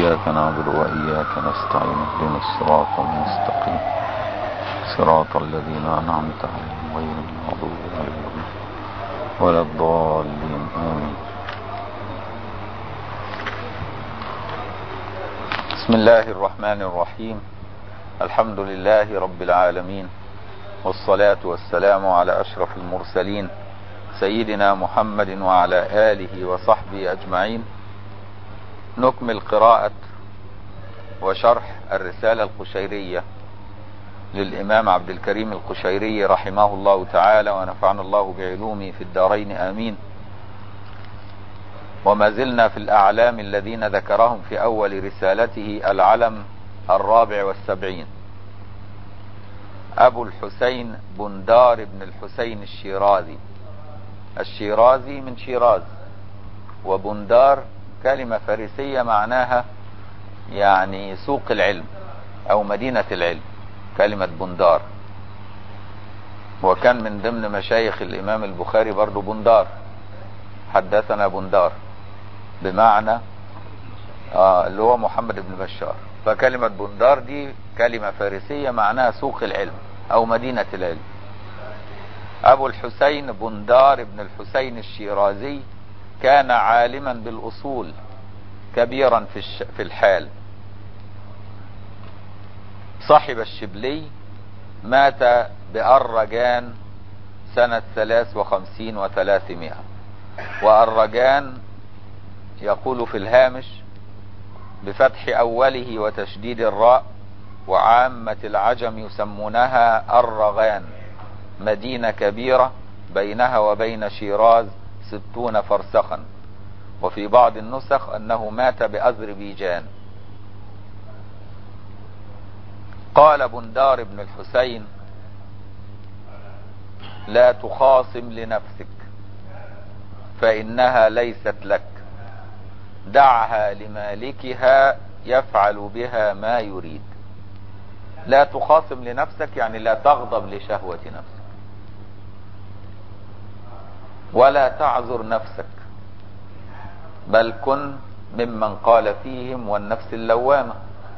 إياك نعبد وإياك نستعين اهدنا الصراط المستقيم صراط الذين أنعمت عليهم غير المغضوب عليهم ولا الضالين آمين. بسم الله الرحمن الرحيم. الحمد لله رب العالمين، والصلاة والسلام على أشرف المرسلين سيدنا محمد وعلى آله وصحبه أجمعين. نكمل قراءة وشرح الرسالة القشيرية للإمام عبد الكريم القشيري رحمه الله تعالى، ونفعنا الله بعلومه في الدارين آمين. وما زلنا في الأعلام الذين ذكرهم في أول رسالته، العلم 74، أبو الحسين بندار بن الحسين الشيرازي من شيراز، وبندار كلمة فارسية معناها يعني سوق العلم أو مدينة العلم، كلمة بندار. وكان من ضمن مشايخ الإمام البخاري برضو بندار، حدثنا بندار بمعنى اللي هو محمد بن بشار. فكلمة بندار دي كلمة فارسية معناها سوق العلم أو مدينة العلم. أبو الحسين بندار بن الحسين الشيرازي كان عالما بالأصول كبيرا في الحال، صاحب الشبلي، مات بأرجان سنة 53 و300. وأرجان يقول في الهامش بفتح أوله وتشديد الراء، وعامة العجم يسمونها الرغان، مدينة كبيرة بينها وبين شيراز 60 فرسخا. وفي بعض النسخ أنه مات بأذربيجان. قال بندار بن الحسين: لا تخاصم لنفسك فإنها ليست لك، دعها لمالكها يفعل بها ما يريد. لا تخاصم لنفسك يعني لا تغضب لشهوة نفسك، ولا تعذر نفسك، بل كن ممن قال فيهم والنفس اللوامة،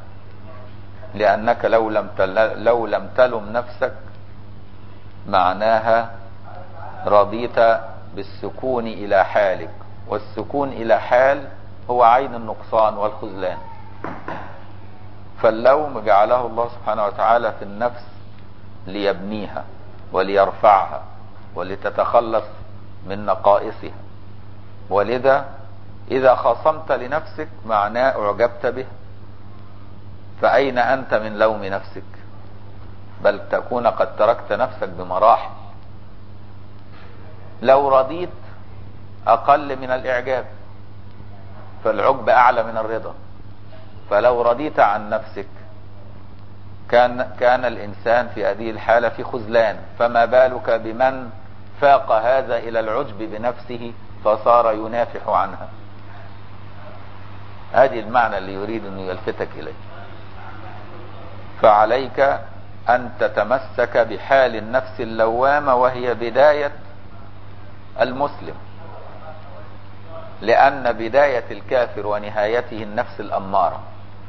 لأنك لو لم تلم نفسك معناها رضيت بالسكون إلى حالك، والسكون إلى حال هو عين النقصان والخذلان. فاللوم جعله الله سبحانه وتعالى في النفس ليبنيها وليرفعها ولتتخلص من نقائصها. ولذا إذا خاصمت لنفسك معناه أعجبت به، فأين أنت من لوم نفسك؟ بل تكون قد تركت نفسك بمراحل. لو رضيت أقل من الإعجاب، فالعجب أعلى من الرضا. فلو رضيت عن نفسك كان الإنسان في هذه الحالة في خذلان، فما بالك بمن فاق هذا إلى العجب بنفسه فصار ينافح عنها. هذه المعنى اللي يريد أن يلفتك إليه. فعليك أن تتمسك بحال النفس اللوامة، وهي بداية المسلم، لأن بداية الكافر ونهايته النفس الأمارة.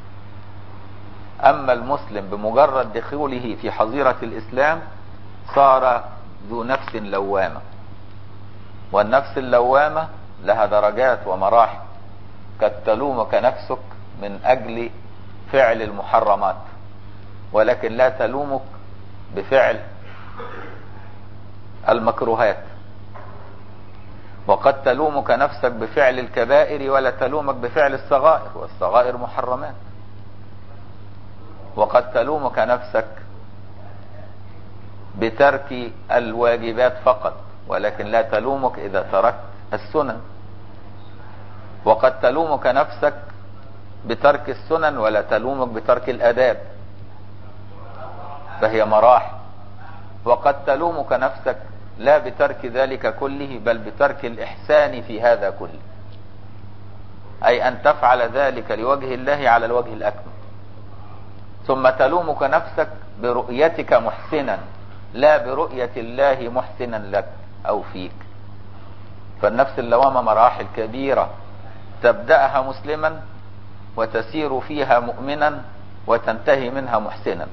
أما المسلم بمجرد دخوله في حظيرة الإسلام صار ذو نفس لوامة. والنفس اللوامة لها درجات ومراحل. قد تلومك نفسك من أجل فعل المحرمات، ولكن لا تلومك بفعل المكروهات. وقد تلومك نفسك بفعل الكبائر ولا تلومك بفعل الصغائر، والصغائر محرمات. وقد تلومك نفسك بترك الواجبات فقط، ولكن لا تلومك إذا تركت السنن. وقد تلومك نفسك بترك السنن ولا تلومك بترك الآداب، فهي مراحل. وقد تلومك نفسك لا بترك ذلك كله، بل بترك الإحسان في هذا كله، أي أن تفعل ذلك لوجه الله على الوجه الأكمل. ثم تلومك نفسك برؤيتك محسنا، لا برؤية الله محسنا لك أو فيك. فالنفس اللوامة مراحل كبيرة، تبدأها مسلما وتسير فيها مؤمنا وتنتهي منها محسنا.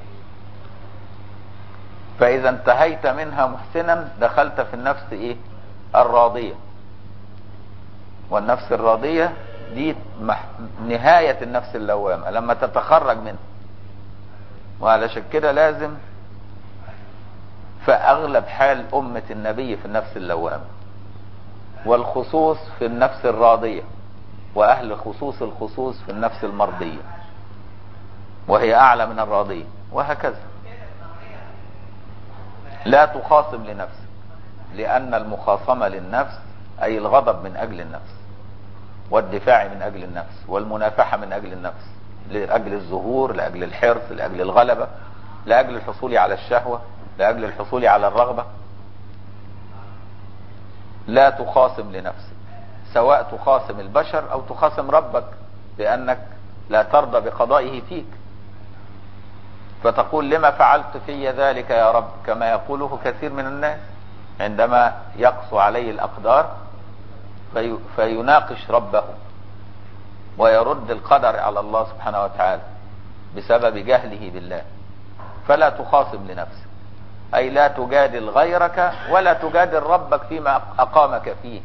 فإذا انتهيت منها محسنا دخلت في النفس ايه؟ الراضية. والنفس الراضية دي نهاية النفس اللوامة لما تتخرج منها. وعلشان كده لازم فأغلب حال أمة النبي في النفس اللوامة، والخصوص في النفس الراضية، وأهل خصوص الخصوص في النفس المرضية وهي أعلى من الراضية، وهكذا. لا تخاصم لنفسك، لأن المخاصمة للنفس أي الغضب من أجل النفس، والدفاع من أجل النفس، والمنافحة من أجل النفس، لأجل الظهور، لأجل الحرص، لأجل الغلبة، لأجل الحصول على الشهوة، لأجل الحصول على الرغبة. لا تخاصم لنفسك، سواء تخاصم البشر أو تخاصم ربك، لأنك لا ترضى بقضائه فيك، فتقول لما فعلت في ذلك يا رب، كما يقوله كثير من الناس عندما يقسو عليه الأقدار فيناقش ربه ويرد القدر على الله سبحانه وتعالى بسبب جهله بالله. فلا تخاصم لنفسك، أي لا تجادل غيرك ولا تجادل ربك فيما أقامك فيه،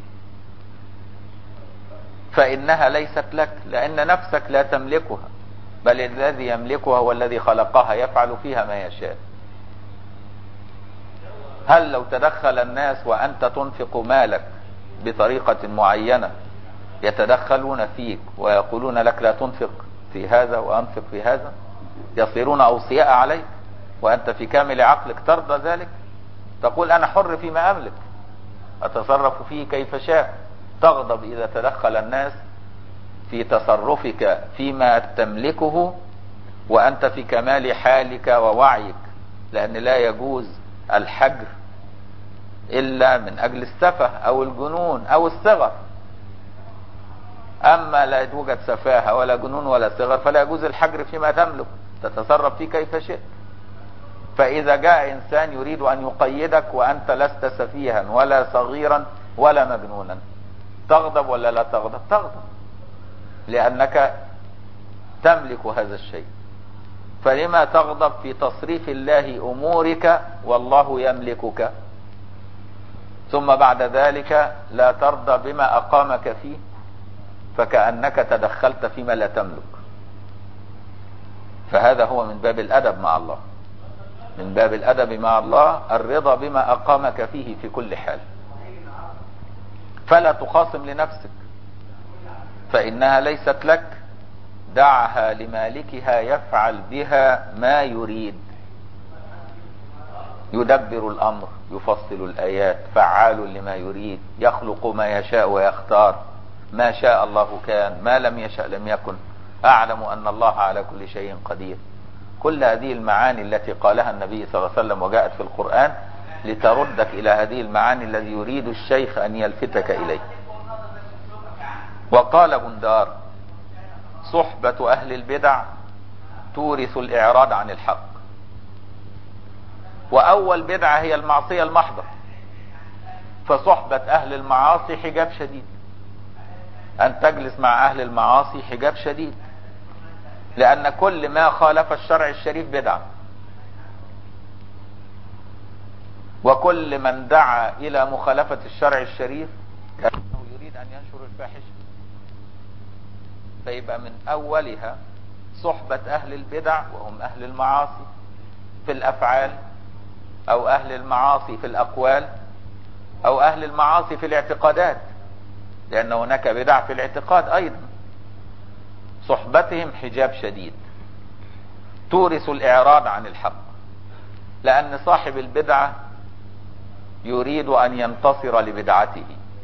فإنها ليست لك، لأن نفسك لا تملكها، بل الذي يملكها هو الذي خلقها، يفعل فيها ما يشاء. هل لو تدخل الناس وأنت تنفق مالك بطريقة معينة يتدخلون فيك ويقولون لك لا تنفق في هذا وأنفق في هذا، يصيرون أوصياء عليك وأنت في كامل عقلك ترضى ذلك؟ تقول أنا حر فيما أملك، أتصرف فيه كيف شاء. تغضب إذا تدخل الناس في تصرفك فيما تملكه وأنت في كمال حالك ووعيك، لأن لا يجوز الحجر إلا من أجل السفه أو الجنون أو الصغر. أما لا توجد سفاهة ولا جنون ولا صغر فلا يجوز الحجر فيما تملك، تتصرف فيه كيف شئت. فإذا جاء إنسان يريد أن يقيدك وأنت لست سفيها ولا صغيرا ولا مجنونا، تغضب ولا لا تغضب؟ تغضب، لأنك تملك هذا الشيء. فلما تغضب في تصريف الله أمورك والله يملكك، ثم بعد ذلك لا ترضى بما أقامك فيه، فكأنك تدخلت فيما لا تملك. فهذا هو من باب الأدب مع الله، من باب الأدب مع الله الرضا بما أقامك فيه في كل حال. فلا تخاصم لنفسك، فإنها ليست لك، دعها لمالكها يفعل بها ما يريد. يدبر الأمر، يفصل الآيات، فعال لما يريد، يخلق ما يشاء ويختار، ما شاء الله كان، ما لم يشاء لم يكن، أعلم أن الله على كل شيء قدير. كل هذه المعاني التي قالها النبي صلى الله عليه وسلم وجاءت في القرآن لتردك إلى هذه المعاني الذي يريد الشيخ أن يلفتك إليه. وقال بندار: صحبة أهل البدع تورث الإعراض عن الحق. وأول بدعة هي المعصية المحضة، فصحبة أهل المعاصي حجاب شديد، أن تجلس مع أهل المعاصي حجاب شديد، لأن كل ما خالف الشرع الشريف بدعة، وكل من دعا إلى مخالفة الشرع الشريف كأنه يريد أن ينشر الفاحشة. فيبقى من أولها صحبة أهل البدع وهم أهل المعاصي في الأفعال، أو أهل المعاصي في الأقوال، أو أهل المعاصي في الاعتقادات، لأن هناك بدع في الاعتقاد أيضا. صحبتهم حجاب شديد تورث الإعراض عن الحق، لأن صاحب البدعة يريد أن ينتصر لبدعته،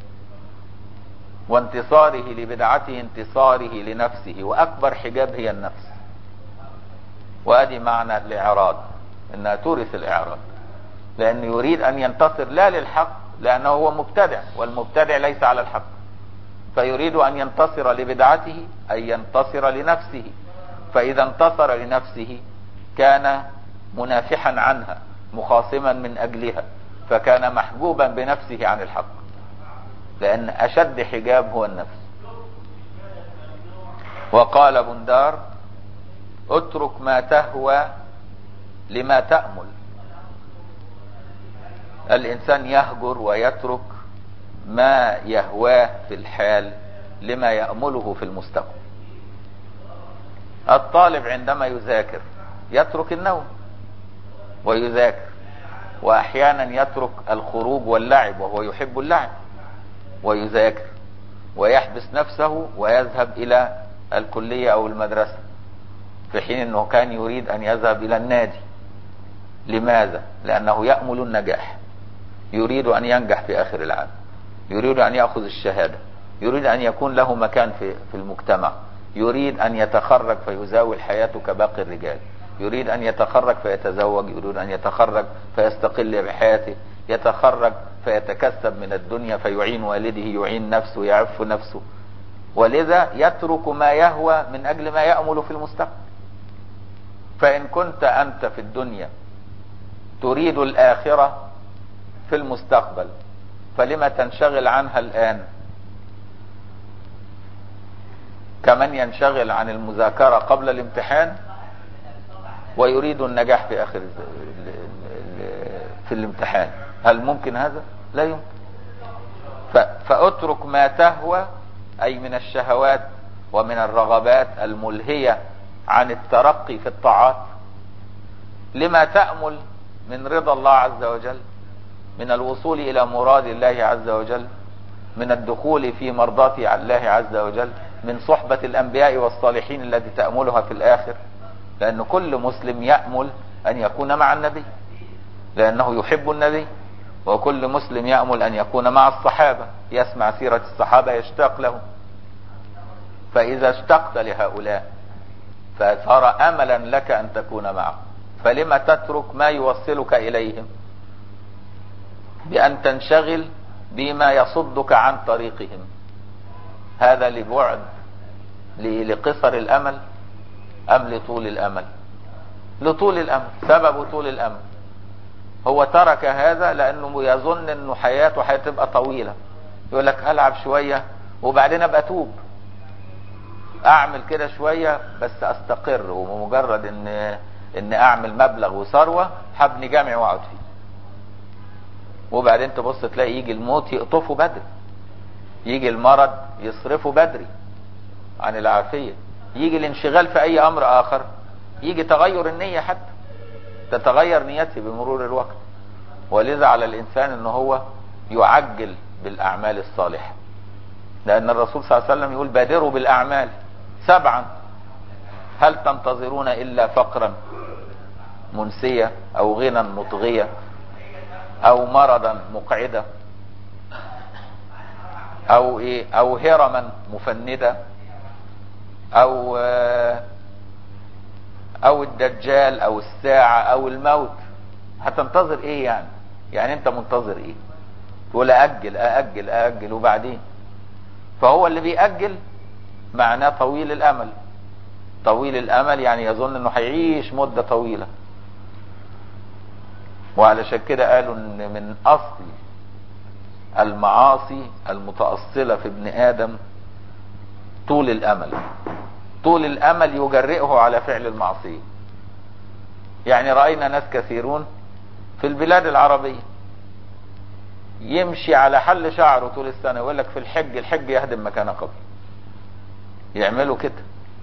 وانتصاره لبدعته انتصاره لنفسه، وأكبر حجاب هي النفس. وأدي معنى الإعراض، إنها تورث الإعراض، لأنه يريد أن ينتصر لا للحق، لأنه هو مبتدع، والمبتدع ليس على الحق، فيريد أن ينتصر لبدعته أي ينتصر لنفسه. فإذا انتصر لنفسه كان منافحا عنها، مخاصما من أجلها، فكان محجوبا بنفسه عن الحق، لأن أشد حجاب هو النفس. وقال بندار: اترك ما تهوى لما تأمل. الإنسان يهجر ويترك ما يهواه في الحال لما يأمله في المستقبل. الطالب عندما يذاكر يترك النوم ويذاكر، وأحيانا يترك الخروج واللعب وهو يحب اللعب ويذاكر، ويحبس نفسه ويذهب إلى الكلية أو المدرسة، في حين أنه كان يريد أن يذهب إلى النادي. لماذا؟ لأنه يأمل النجاح، يريد أن ينجح في آخر العام، يريد أن يأخذ الشهادة، يريد أن يكون له مكان في المجتمع، يريد أن يتخرج فيزاول حياته كباقي الرجال، يريد أن يتخرج فيتزوج، يريد أن يتخرج فيستقل بحياته، يتخرج فيتكسب من الدنيا فيعين والده، يعين نفسه، يعف نفسه، ولذا يترك ما يهوى من أجل ما يأمل في المستقبل. فإن كنت أنت في الدنيا تريد الآخرة في المستقبل، فلما تنشغل عنها الآن كمن ينشغل عن المذاكرة قبل الامتحان ويريد النجاح في آخر في الامتحان؟ هل ممكن هذا؟ لا يمكن. فأترك ما تهوى، أي من الشهوات ومن الرغبات الملهية عن الترقي في الطاعات، لما تأمل من رضا الله عز وجل، من الوصول إلى مراد الله عز وجل، من الدخول في مرضاة الله عز وجل، من صحبة الأنبياء والصالحين التي تأملها في الآخر. لأن كل مسلم يأمل أن يكون مع النبي لأنه يحب النبي، وكل مسلم يأمل أن يكون مع الصحابة، يسمع سيرة الصحابة يشتاق لهم. فإذا اشتقت لهؤلاء فصار أملا لك أن تكون معهم، فلما تترك ما يوصلك إليهم بأن تنشغل بما يصدك عن طريقهم؟ هذا لبعد لقصر الأمل أم لطول الأمل؟ لطول الأمل. سبب طول الأمل هو ترك هذا لأنه يظن أنه حياته هتبقى طويلة، يقول لك ألعب شوية وبعدين أبقى أتوب، أعمل كده شوية بس أستقر، ومجرد إن أعمل مبلغ وثروة هبني جامع وأقعد فيه. وبعدين تبص تلاقي يجي الموت يقطفه بدري، يجي المرض يصرفه بدري عن العافية، يجي الانشغال في أي أمر آخر، يجي تغير النية، حتى تتغير نيته بمرور الوقت. ولذا على الإنسان أنه هو يعجل بالأعمال الصالحة، لأن الرسول صلى الله عليه وسلم يقول: بادروا بالأعمال 7، هل تنتظرون إلا فقرا منسية أو غنى مطغية أو مرضا مقعدا أو هرما مفندة أو الدجال أو الساعة أو الموت؟ هتنتظر إيه يعني أنت منتظر إيه؟ تقول أأجل أأجل أأجل وبعدين. فهو اللي بيأجل معناه طويل الأمل. طويل الأمل يعني يظن أنه هيعيش مدة طويلة. وعلشان كده قالوا أن من أصل المعاصي المتأصلة في ابن آدم طول الأمل. طول الأمل يجرئه على فعل المعصية. يعني رأينا ناس كثيرون في البلاد العربية يمشي على حل شعره طول السنة، يقول لك في الحج يهدم مكان قبر. يعملوا كده،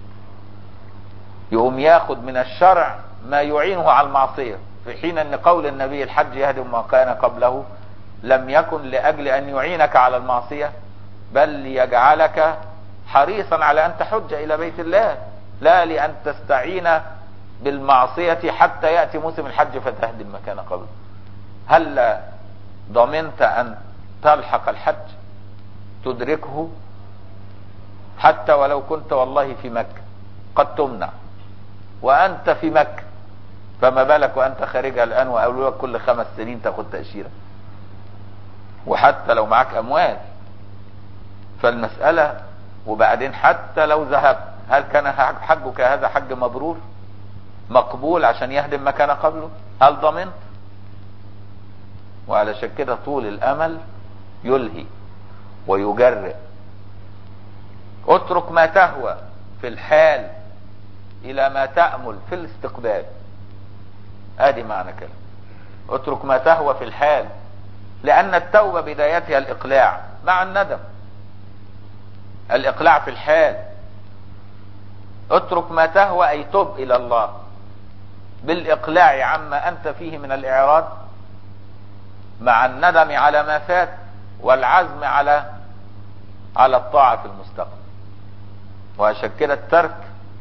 يقوم ياخد من الشرع ما يعينه على المعصية، في حين ان قول النبي الحج يهدم ما كان قبله لم يكن لأجل أن يعينك على المعصية، بل ليجعلك حريصا على أن تحج إلى بيت الله، لا لأن تستعين بالمعصية حتى يأتي موسم الحج فتهدم ما كان قبله. هل ضمنت أن تلحق الحج تدركه حتى ولو كنت والله في مكة؟ قد تمنع وأنت في مكة، فما بالك وأنت خارجها الآن وقالوا لك كل 5 سنين تاخد تأشيرة، وحتى لو معك أموال. فالمسألة وبعدين حتى لو ذهبت، هل كان حجك هذا حج مبرور مقبول عشان يهدم ما كان قبله؟ هل ضمنت؟ وعلشان كده طول الأمل يلهي ويجرئ. اترك ما تهوى في الحال الى ما تأمل في الاستقبال. ادي معنى كلام اترك ما تهوى في الحال، لان التوبة بدايتها الاقلاع مع الندم. الاقلاع في الحال. اترك ما تهوى اي تب الى الله بالاقلاع عما انت فيه من الاعراض، مع الندم على ما فات والعزم على الطاعة في المستقبل. وعشان كده الترك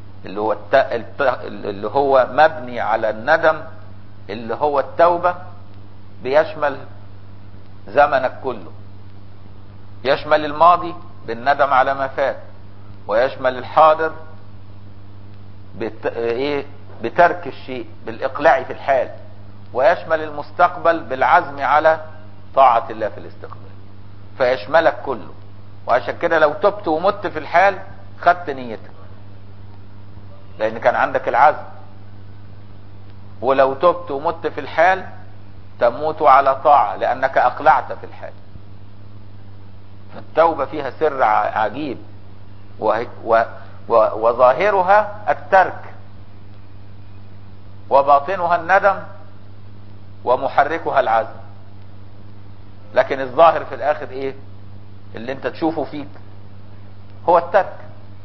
اللي هو مبني على الندم اللي هو التوبة بيشمل زمنك كله، يشمل الماضي بالندم على ما فات، ويشمل الحاضر بترك الشيء بالاقلاع في الحال، ويشمل المستقبل بالعزم على طاعة الله في الاستقبال، فيشملك كله. وعشان كده لو تبت ومت في الحال خدت نيتك لان كان عندك العزم، ولو تبت ومت في الحال تموت على طاعة لانك اقلعت في الحال. التوبة فيها سر عجيب، وظاهرها الترك، وباطنها الندم، ومحركها العزم. لكن الظاهر في الاخر ايه اللي انت تشوفه فيك؟ هو الترك.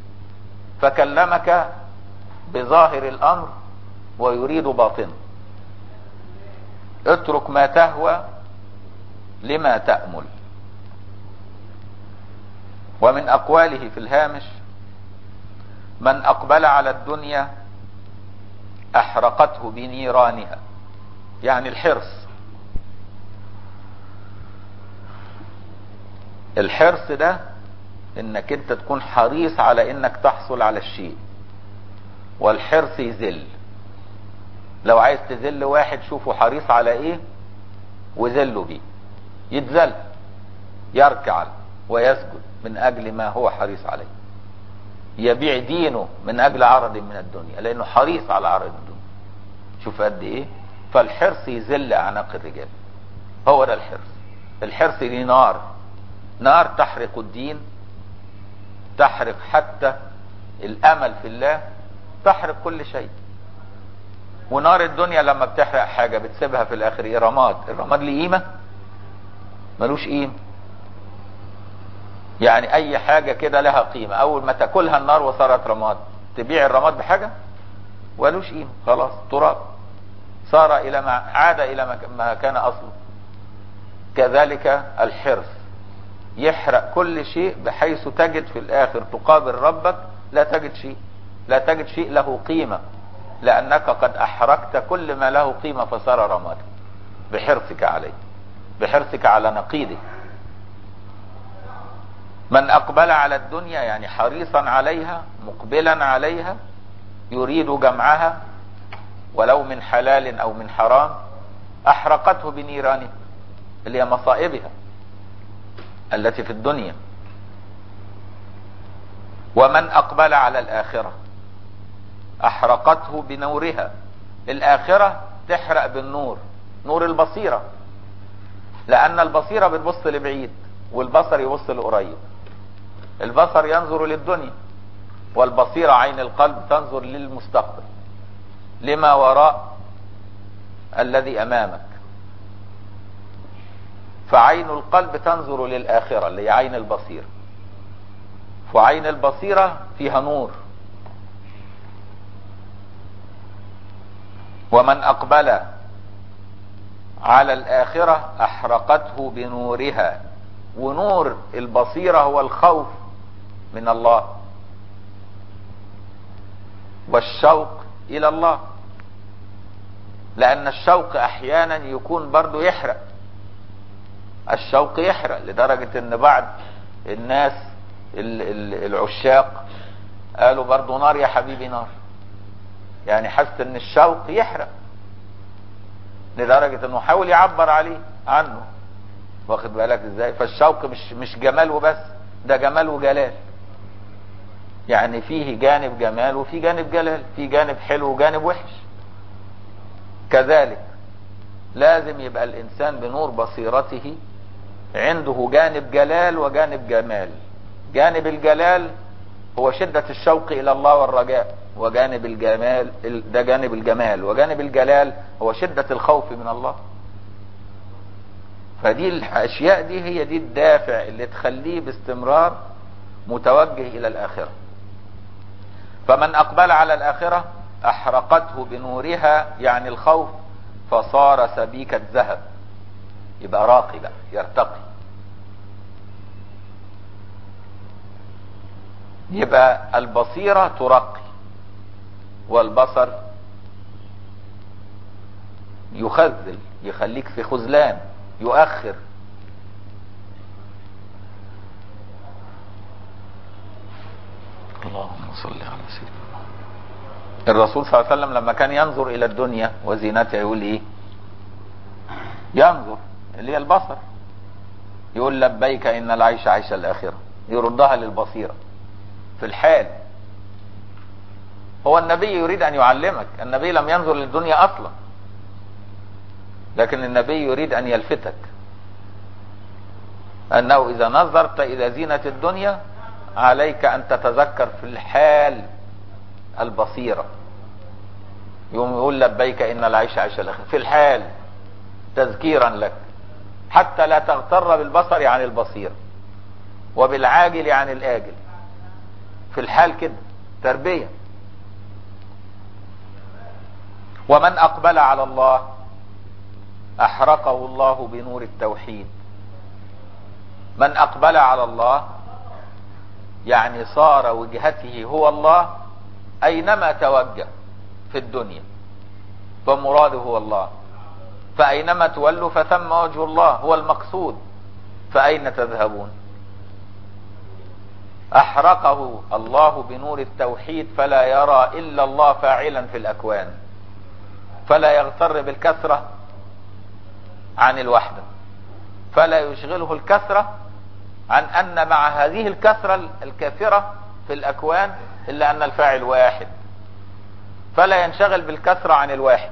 فكلمك بظاهر الامر ويريد باطنه. اترك ما تهوى لما تأمل. ومن اقواله في الهامش: من اقبل على الدنيا احرقته بنيرانها، يعني الحرص. الحرص ده انك انت تكون حريص على انك تحصل على الشيء، والحرص يذل. لو عايز تذل واحد شوفه حريص على ايه وذله بيه، يتذل، يركع ويسجد من اجل ما هو حريص عليه، يبيع دينه من اجل عرض من الدنيا لانه حريص على عرض الدنيا. شوف قد ايه. فالحرص يذل اعناق الرجال. هو ده الحرص. الحرص دي نار تحرق الدين، تحرق حتى الامل في الله، تحرق كل شيء. ونار الدنيا لما بتحرق حاجة بتسيبها في الاخر ايه؟ رماد. الرماد ليه قيمة؟ ملوش قيمة. يعني اي حاجة كده لها قيمة، اول ما تاكلها النار وصارت رماد، تبيع الرماد بحاجة؟ ولوش قيمة، خلاص تراب، صار الى ما عاد الى ما كان اصله. كذلك الحرص يحرق كل شيء بحيث تجد في الاخر تقابل ربك لا تجد شيء، لا تجد شيء له قيمة، لانك قد احرقت كل ما له قيمة فصار رمادا بحرصك عليه، بحرصك على نقيضه. من اقبل على الدنيا يعني حريصا عليها، مقبلا عليها، يريد جمعها ولو من حلال او من حرام، احرقته بنيرانه اللي هي مصائبها التي في الدنيا. ومن اقبل على الاخرة احرقته بنورها. الاخرة تحرق بالنور، نور البصيرة، لان البصيرة بتبص لبعيد والبصر يبص لقريب. البصر ينظر للدنيا، والبصيرة عين القلب تنظر للمستقبل، لما وراء الذي امامك. فعين القلب تنظر للآخرة اللي هي عين البصيرة، وعين البصيرة فيها نور. ومن أقبل على الآخرة أحرقته بنورها. ونور البصيرة هو الخوف من الله والشوق إلى الله، لأن الشوق أحيانا يكون برضو يحرق. الشوق يحرق لدرجة ان بعض الناس العشاق قالوا برضو نار يا حبيبي نار، يعني حس ان الشوق يحرق لدرجة انه حاول يعبر عنه. واخد بالك ازاي؟ فالشوق مش جمال وبس، ده جمال وجلال، يعني فيه جانب جمال وفيه جانب جلال، فيه جانب حلو وجانب وحش. كذلك لازم يبقى الانسان بنور بصيرته عنده جانب جلال وجانب جمال. جانب الجلال هو شدة الشوق الى الله والرجاء، وجانب الجمال ده جانب الجمال، وجانب الجلال هو شدة الخوف من الله. فدي الاشياء دي هي دي الدافع اللي تخليه باستمرار متوجه الى الاخرة. فمن اقبل على الاخرة احرقته بنورها، يعني الخوف، فصار سبيكة ذهب، يبقى راقي بقى، يرتقي. يبقى البصيرة ترقي، والبصر يخذل، يخليك في خذلان، يؤخر. اللهم صل على سيدنا. الرسول صلى الله عليه وسلم لما كان ينظر الى الدنيا وزينتها يقول ايه؟ ينظر اللي هي البصر، يقول لبيك ان العيش عيش الاخرة، يردها للبصيرة في الحال. هو النبي يريد ان يعلمك، النبي لم ينظر للدنيا اصلا، لكن النبي يريد ان يلفتك انه اذا نظرت الى زينة الدنيا عليك ان تتذكر في الحال البصيرة. يقوم يقول لبيك ان العيش عيش الاخرة في الحال، تذكيرا لك، حتى لا تغتر بالبصر عن البصيرة، وبالعاجل عن الاجل، في الحال كده، تربية. ومن اقبل على الله احرقه الله بنور التوحيد. من اقبل على الله يعني صار وجهته هو الله اينما توجه في الدنيا، فمراده هو الله، فاينما تولوا فثم وجه الله هو المقصود، فاين تذهبون؟ احرقه الله بنور التوحيد فلا يرى الا الله فاعلا في الاكوان، فلا يغتر بالكثرة عن الوحدة، فلا يشغله الكثرة عن ان مع هذه الكثرة الكثرة في الاكوان الا ان الفاعل واحد، فلا ينشغل بالكثرة عن الواحد،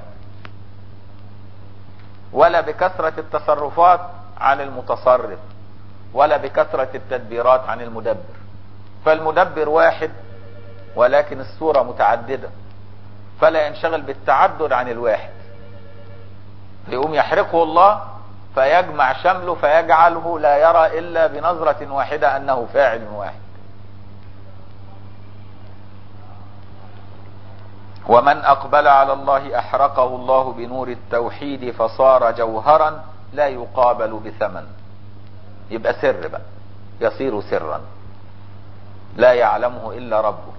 ولا بكثرة التصرفات عن المتصرف، ولا بكثرة التدبيرات عن المدبر. فالمدبر واحد ولكن الصورة متعددة، فلا ينشغل بالتعدد عن الواحد، يقوم يحرقه الله فيجمع شمله فيجعله لا يرى الا بنظرة واحدة انه فاعل واحد. ومن اقبل على الله احرقه الله بنور التوحيد فصار جوهرا لا يقابل بثمن، يبقى سر بقى، يصير سرا لا يعلمه الا ربه.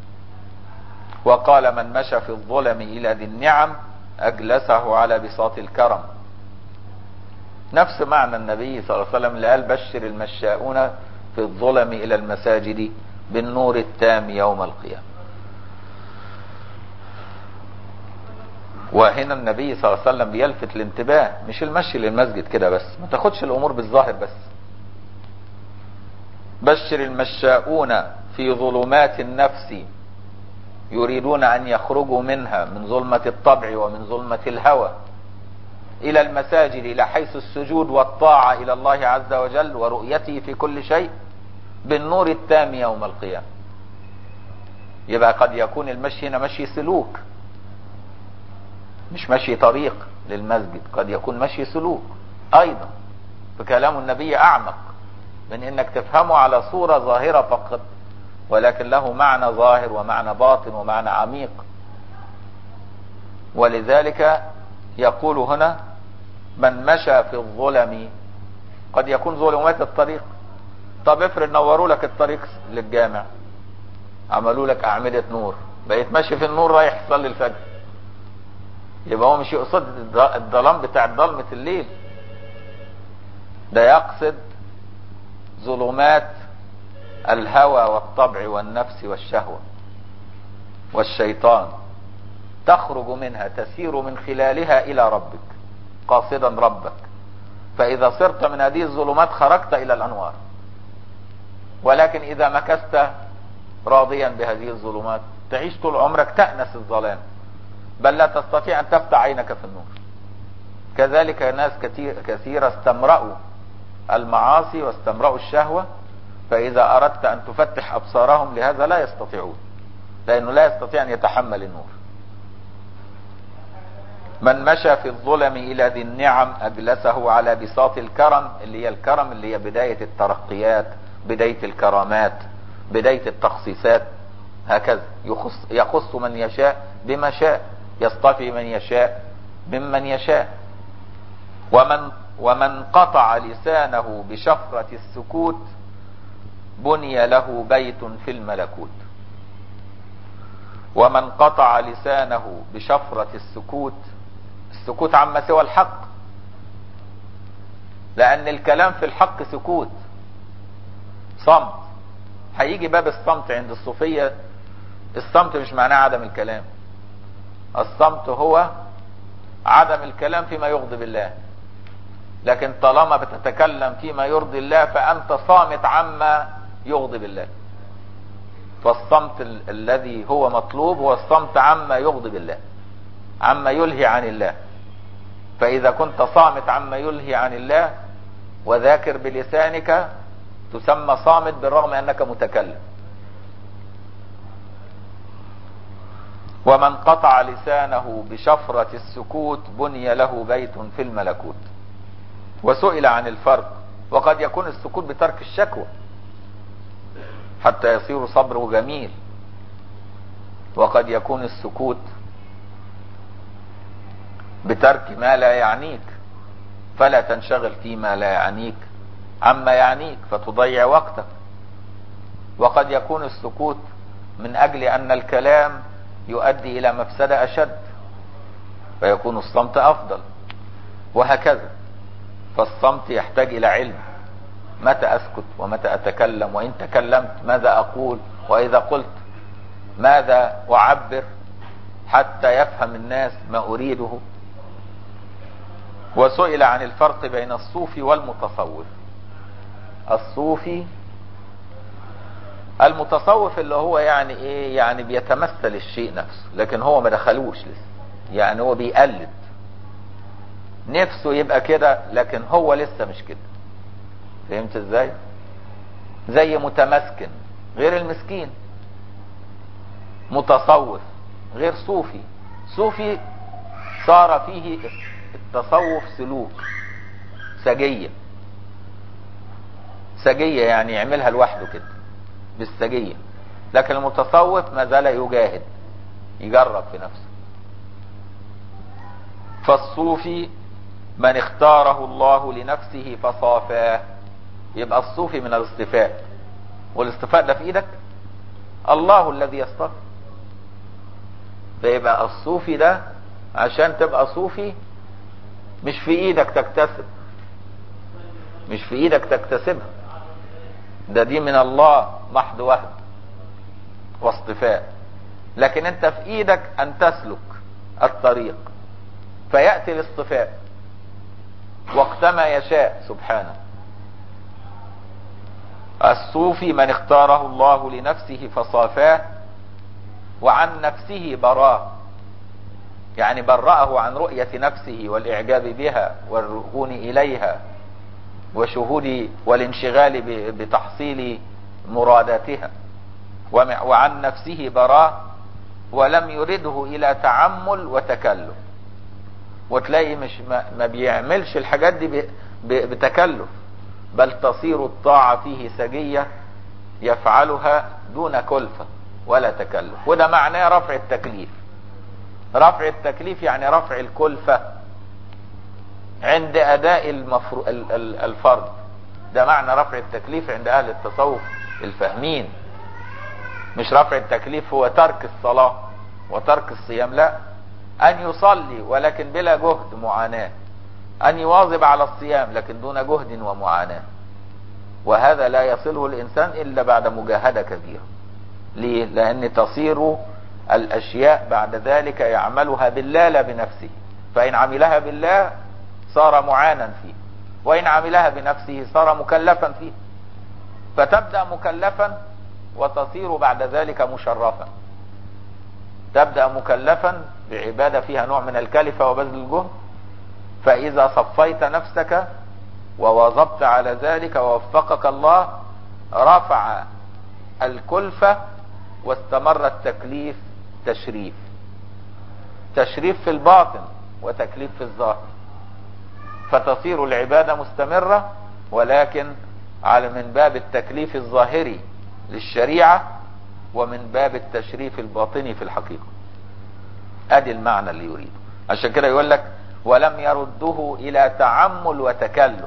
وقال من مشى في الظلم الى ذي النعم اجلسه على بساط الكرم. نفس معنى النبي صلى الله عليه وسلم اللي قال بشر المشاؤون في الظلم الى المساجد بالنور التام يوم القيامة. وهنا النبي صلى الله عليه وسلم بيلفت الانتباه، مش المشي للمسجد كده بس، ما تاخدش الامور بالظاهر بس. بشر المشاؤون في ظلمات النفس يريدون ان يخرجوا منها من ظلمة الطبع ومن ظلمة الهوى الى المساجد، الى حيث السجود والطاعة الى الله عز وجل ورؤيته في كل شيء بالنور التام يوم القيامة. يبقى قد يكون المشي هنا مشي سلوك، مش مشي طريق للمسجد، قد يكون مشي سلوك ايضا. فكلام النبي اعمق من انك تفهمه على صورة ظاهرة فقط، ولكن له معنى ظاهر ومعنى باطن ومعنى عميق. ولذلك يقول هنا من مشى في الظلم، قد يكون ظلمات الطريق. طب افرض نوروا لك الطريق للجامع، عملوا لك اعمدة نور، بقيت ماشي في النور رايح تصلي الفجر، يبقى هو مش يقصد الظلام بتاع ظلمة الليل، ده يقصد ظلمات الهوى والطبع والنفس والشهوة والشيطان، تخرج منها تسير من خلالها الى ربك قاصدا ربك. فاذا صرت من هذه الظلمات خرجت الى الانوار. ولكن اذا مكثت راضيا بهذه الظلمات تعيش طول عمرك تأنس الظلام، بل لا تستطيع ان تفتح عينك في النور. كذلك ناس كثيرة استمرأوا المعاصي واستمرأوا الشهوة فإذا أردت أن تفتح أبصارهم لهذا لا يستطيعون، لأنه لا يستطيع أن يتحمل النور. من مشى في الظلم إلى ذي النعم أجلسه على بساط الكرم، اللي هي الكرم اللي هي بداية الترقيات، بداية الكرامات، بداية التخصيصات. هكذا يخص من يشاء بما شاء، يصطفي من يشاء ممن يشاء. ومن قطع لسانه بشفرة السكوت بني له بيت في الملكوت. ومن قطع لسانه بشفرة السكوت، السكوت عما سوى الحق، لأن الكلام في الحق سكوت، صمت. هيجي باب الصمت عند الصوفية. الصمت مش معناه عدم الكلام، الصمت هو عدم الكلام فيما يغضب الله، لكن طالما بتتكلم فيما يرضي الله فأنت صامت عما يغضب الله. فالصمت الذي هو مطلوب هو الصمت عما يغضب الله، عما يلهي عن الله. فإذا كنت صامت عما يلهي عن الله وذاكر بلسانك تسمى صامت بالرغم أنك متكلم. ومن قطع لسانه بشفرة السكوت بني له بيت في الملكوت. وسئل عن الفرق، وقد يكون السكوت بترك الشكوى حتى يصير صبره جميل، وقد يكون السكوت بترك ما لا يعنيك، فلا تنشغل فيما لا يعنيك عما يعنيك فتضيع وقتك. وقد يكون السكوت من أجل أن الكلام يؤدي إلى مفسدة أشد فيكون الصمت أفضل، وهكذا. فالصمت يحتاج إلى علم، متى أسكت ومتى أتكلم، وإن تكلمت ماذا أقول، وإذا قلت ماذا أعبر حتى يفهم الناس ما أريده. وسئل عن الفرق بين الصوفي والمتصوف. الصوفي المتصوف اللي هو يعني ايه، يعني بيتمثل الشيء نفسه لكن هو ما دخلوش لسه، يعني هو بيقلد نفسه يبقى كده لكن هو لسه مش كده. فهمت ازاي؟ زي متمسكن غير المسكين، متصوف غير صوفي. صوفي صار فيه التصوف سلوك، سجية. سجية يعني يعملها لوحده كده بالسجية، لكن المتصوف ما زال يجاهد يجرب في نفسه. فالصوفي من اختاره الله لنفسه فصافاه. يبقى الصوفي من الاصطفاء، والاصطفاء ده في ايدك، الله الذي يصطفي. فيبقى الصوفي ده عشان تبقى صوفي مش في ايدك تكتسب، مش في ايدك تكتسبها، ده دي من الله محض وهب واصطفاء. لكن انت في ايدك ان تسلك الطريق فيأتي الاصطفاء وقتما يشاء سبحانه. الصوفي من اختاره الله لنفسه فصافاه وعن نفسه براه، يعني برأه عن رؤية نفسه والإعجاب بها والركون إليها وشهود والانشغال بتحصيل مراداتها. وعن نفسه براه ولم يرده إلى تعمل وتكلف. وتلاقي مش ما بيعملش الحاجات دي بتكلف، بل تصير الطاعة فيه سجية يفعلها دون كلفة ولا تكلف. وده معناه رفع التكليف. رفع التكليف يعني رفع الكلفة عند أداء الفرض. ده معنى رفع التكليف عند أهل التصوف الفاهمين. مش رفع التكليف هو ترك الصلاة وترك الصيام، لا، أن يصلي ولكن بلا جهد معاناة، أن يواظب على الصيام لكن دون جهد ومعاناة. وهذا لا يصله الإنسان إلا بعد مجاهدة كبيرة. ليه؟ لأن تصير الأشياء بعد ذلك يعملها بالله لا بنفسه. فإن عملها بالله صار معانا فيه، وإن عملها بنفسه صار مكلفا فيه. فتبدأ مكلفا وتصير بعد ذلك مشرفا. تبدأ مكلفا بعبادة فيها نوع من الكلفة وبذل الجهد، فإذا صفيت نفسك وواظبت على ذلك ووفقك الله رفع الكلفة واستمر التكليف تشريف. تشريف في الباطن وتكليف في الظاهر، فتصير العبادة مستمرة ولكن على من باب التكليف الظاهري للشريعة ومن باب التشريف الباطني في الحقيقة. ادي المعنى اللي يريده. عشان كده يقول لك ولم يرده الى تعمل وتكلف،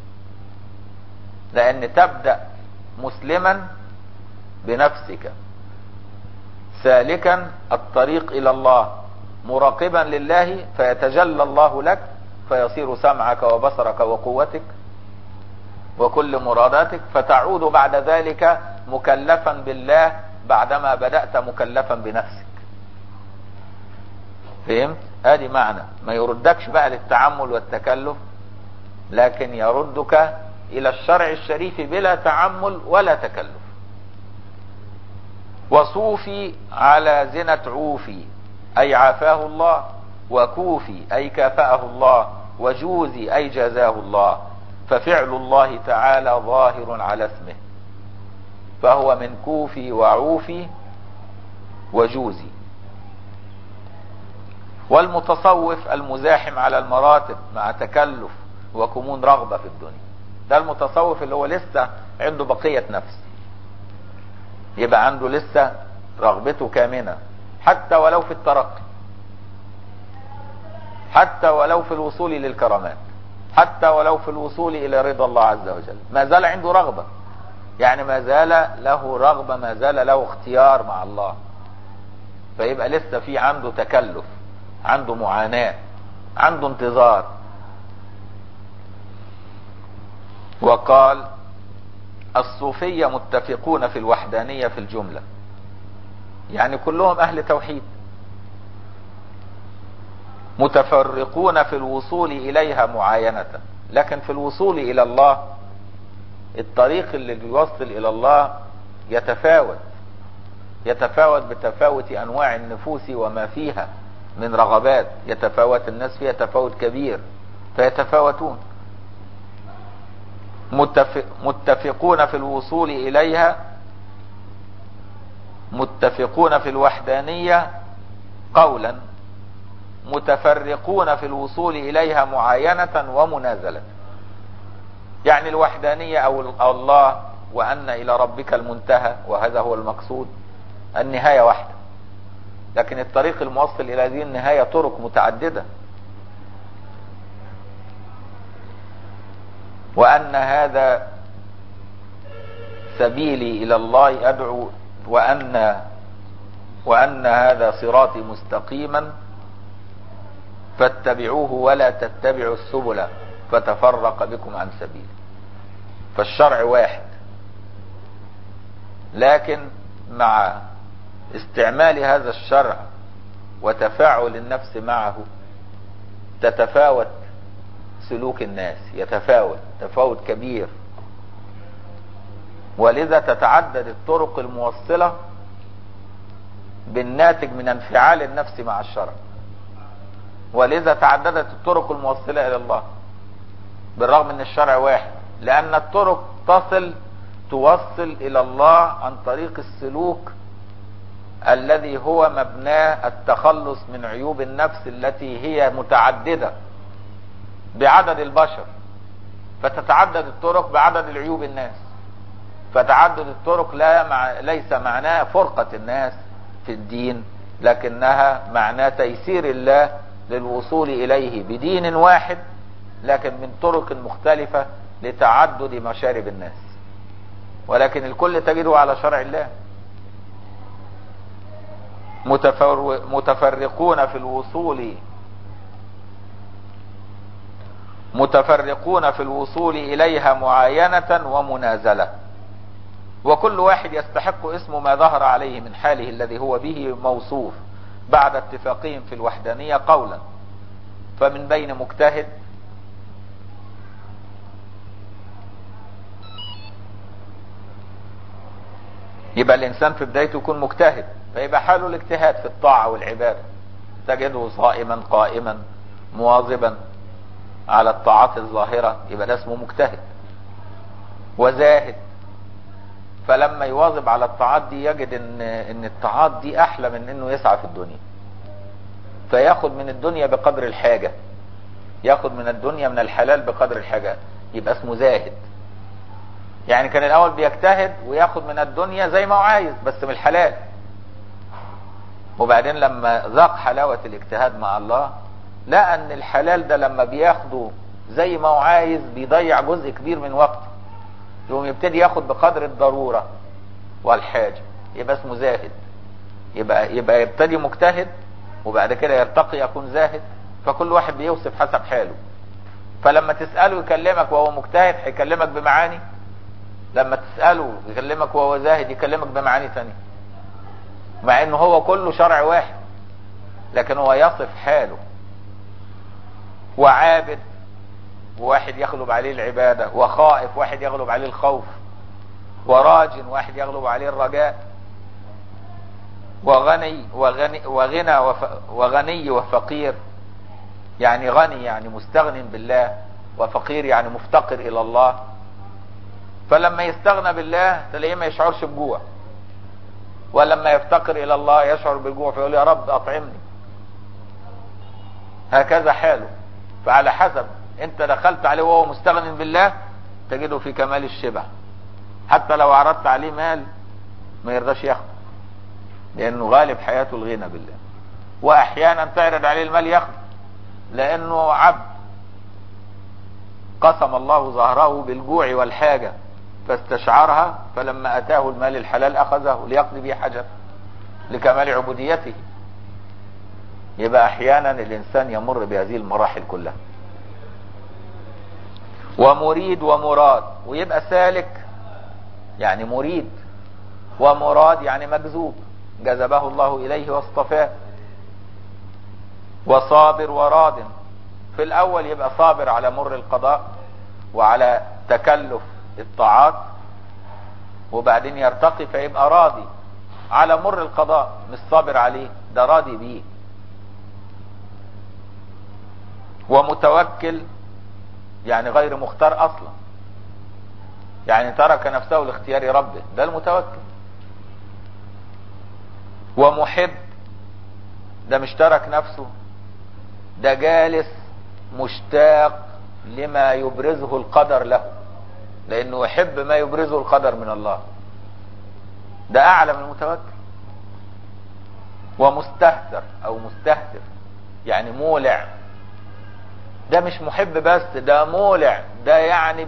لان تبدأ مسلما بنفسك سالكا الطريق الى الله مراقبا لله، فيتجلى الله لك فيصير سمعك وبصرك وقوتك وكل مراداتك، فتعود بعد ذلك مكلفا بالله بعدما بدأت مكلفا بنفسك. فهمت؟ ادي معنى. ما يردكش بقى للتعمل والتكلف، لكن يردك الى الشرع الشريف بلا تعمل ولا تكلف. وصوفي على زنة عوفي اي عافاه الله، وكوفي اي كافأه الله، وجوزي اي جازاه الله، ففعل الله تعالى ظاهر على اسمه، فهو من كوفي وعوفي وجوزي. والمتصوف المزاحم على المراتب مع تكلف وكمون رغبة في الدنيا، ده المتصوف اللي هو لسه عنده بقية نفس، يبقى عنده لسه رغبته كامنة حتى ولو في الترقي، حتى ولو في الوصول للكرامات، حتى ولو في الوصول الى رضا الله عز وجل، ما زال عنده رغبة، يعني ما زال له رغبة، ما زال له اختيار مع الله، فيبقى لسه في عنده تكلف، عنده معاناة، عنده انتظار. وقال الصوفية متفقون في الوحدانية في الجملة، يعني كلهم اهل توحيد، متفرقون في الوصول اليها معاينة، لكن في الوصول الى الله الطريق اللي بيوصل الى الله يتفاوت بتفاوت انواع النفوس وما فيها من رغبات، يتفاوت الناس فيها تفاوت كبير فيتفاوتون. متفقون في الوصول اليها، متفقون في الوحدانية قولا، متفرقون في الوصول اليها معاينة ومنازلة. يعني الوحدانية او الله وان الى ربك المنتهى، وهذا هو المقصود، النهاية واحدة، لكن الطريق الموصل الى هذه النهاية طرق متعددة. وان هذا سبيلي الى الله ادعو، وان هذا صراطي مستقيما فاتبعوه ولا تتبعوا السبل فتفرق بكم عن سبيله. فالشرع واحد، لكن مع استعمال هذا الشرع وتفاعل النفس معه تتفاوت سلوك الناس، يتفاوت تفاوت كبير، ولذا تتعدد الطرق الموصلة بالناتج من انفعال النفس مع الشرع، ولذا تعددت الطرق الموصلة الى الله بالرغم ان الشرع واحد، لان الطرق توصل الى الله عن طريق السلوك الذي هو مبناه التخلص من عيوب النفس التي هي متعددة بعدد البشر، فتتعدد الطرق بعدد العيوب الناس. فتعدد الطرق ليس معناه فرقة الناس في الدين، لكنها معناه تيسير الله للوصول اليه بدين واحد، لكن من طرق مختلفة لتعدد مشارب الناس، ولكن الكل تجده على شرع الله. متفرقون في الوصول اليها معاينة ومنازلة، وكل واحد يستحق اسم ما ظهر عليه من حاله الذي هو به موصوف بعد اتفاقهم في الوحدانية قولا. فمن بين مجتهد يبقى الانسان في بدايته يكون مجتهد، فيبقى حاله الاجتهاد في الطاعة والعبادة، تجده صائما قائما مواظبا على الطاعات الظاهرة، يبقى ده اسمه مجتهد. وزاهد فلما يواظب على الطاعات دي يجد ان الطاعات دي احلى من انه يسعى في الدنيا، فياخد من الدنيا بقدر الحاجة، ياخد من الدنيا من الحلال بقدر الحاجة، يبقى اسمه زاهد. يعني كان الاول بيجتهد وياخد من الدنيا زي ما هو عايز بس من الحلال، وبعدين لما ذاق حلاوة الاجتهاد مع الله لقى ان الحلال ده لما بياخده زي ما هو عايز بيضيع جزء كبير من وقته، يقوم يبتدي ياخد بقدر الضرورة والحاجة، يبقى اسمه زاهد. يبقى يبتدي مجتهد وبعد كده يرتقي يكون زاهد، فكل واحد بيوصف حسب حاله. فلما تسأله يكلمك وهو مجتهد هيكلمك بمعاني، لما تسأله يكلمك وهو زاهد يكلمك بمعاني تانية، مع انه هو كله شرع واحد لكن هو يصف حاله. وعابد وواحد يغلب عليه العبادة، وخائف واحد يغلب عليه الخوف، وراجن واحد يغلب عليه الرجاء، وغني وفقير، يعني غني يعني مستغن بالله، وفقير يعني مفتقر الى الله. فلما يستغنى بالله تلاقيه ما يشعرش بجوع، ولما يفتقر الى الله يشعر بالجوع فيقول يا رب اطعمني. هكذا حاله. فعلى حسب انت دخلت عليه وهو مستغن بالله تجده في كمال الشبع، حتى لو عرضت عليه مال ما يرضاش ياخده لانه غالب حياته الغنى بالله. واحيانا تعرض عليه المال ياخده لانه عبد قسم الله ظهره بالجوع والحاجة فاستشعرها، فلما اتاه المال الحلال اخذه ليقضي به حاجته لكمال عبوديته. يبقى احيانا الانسان يمر بهذه المراحل كلها. ومريد ومراد، ويبقى سالك يعني مريد، ومراد يعني مجذوب جذبه الله اليه واصطفاه. وصابر وراض، في الاول يبقى صابر على مر القضاء وعلى تكلف الطاعات، وبعدين يرتقي فيبقى راضي على مر القضاء، مش صابر عليه ده راضي بيه. ومتوكل يعني غير مختار اصلا، يعني ترك نفسه لاختيار ربه، ده المتوكل. ومحب، ده مش ترك نفسه، ده جالس مشتاق لما يبرزه القدر له، لانه يحب ما يبرزه القدر من الله، ده اعلى من المتوكل. ومستهتر او مستهتر يعني مولع، ده مش محب بس ده مولع، ده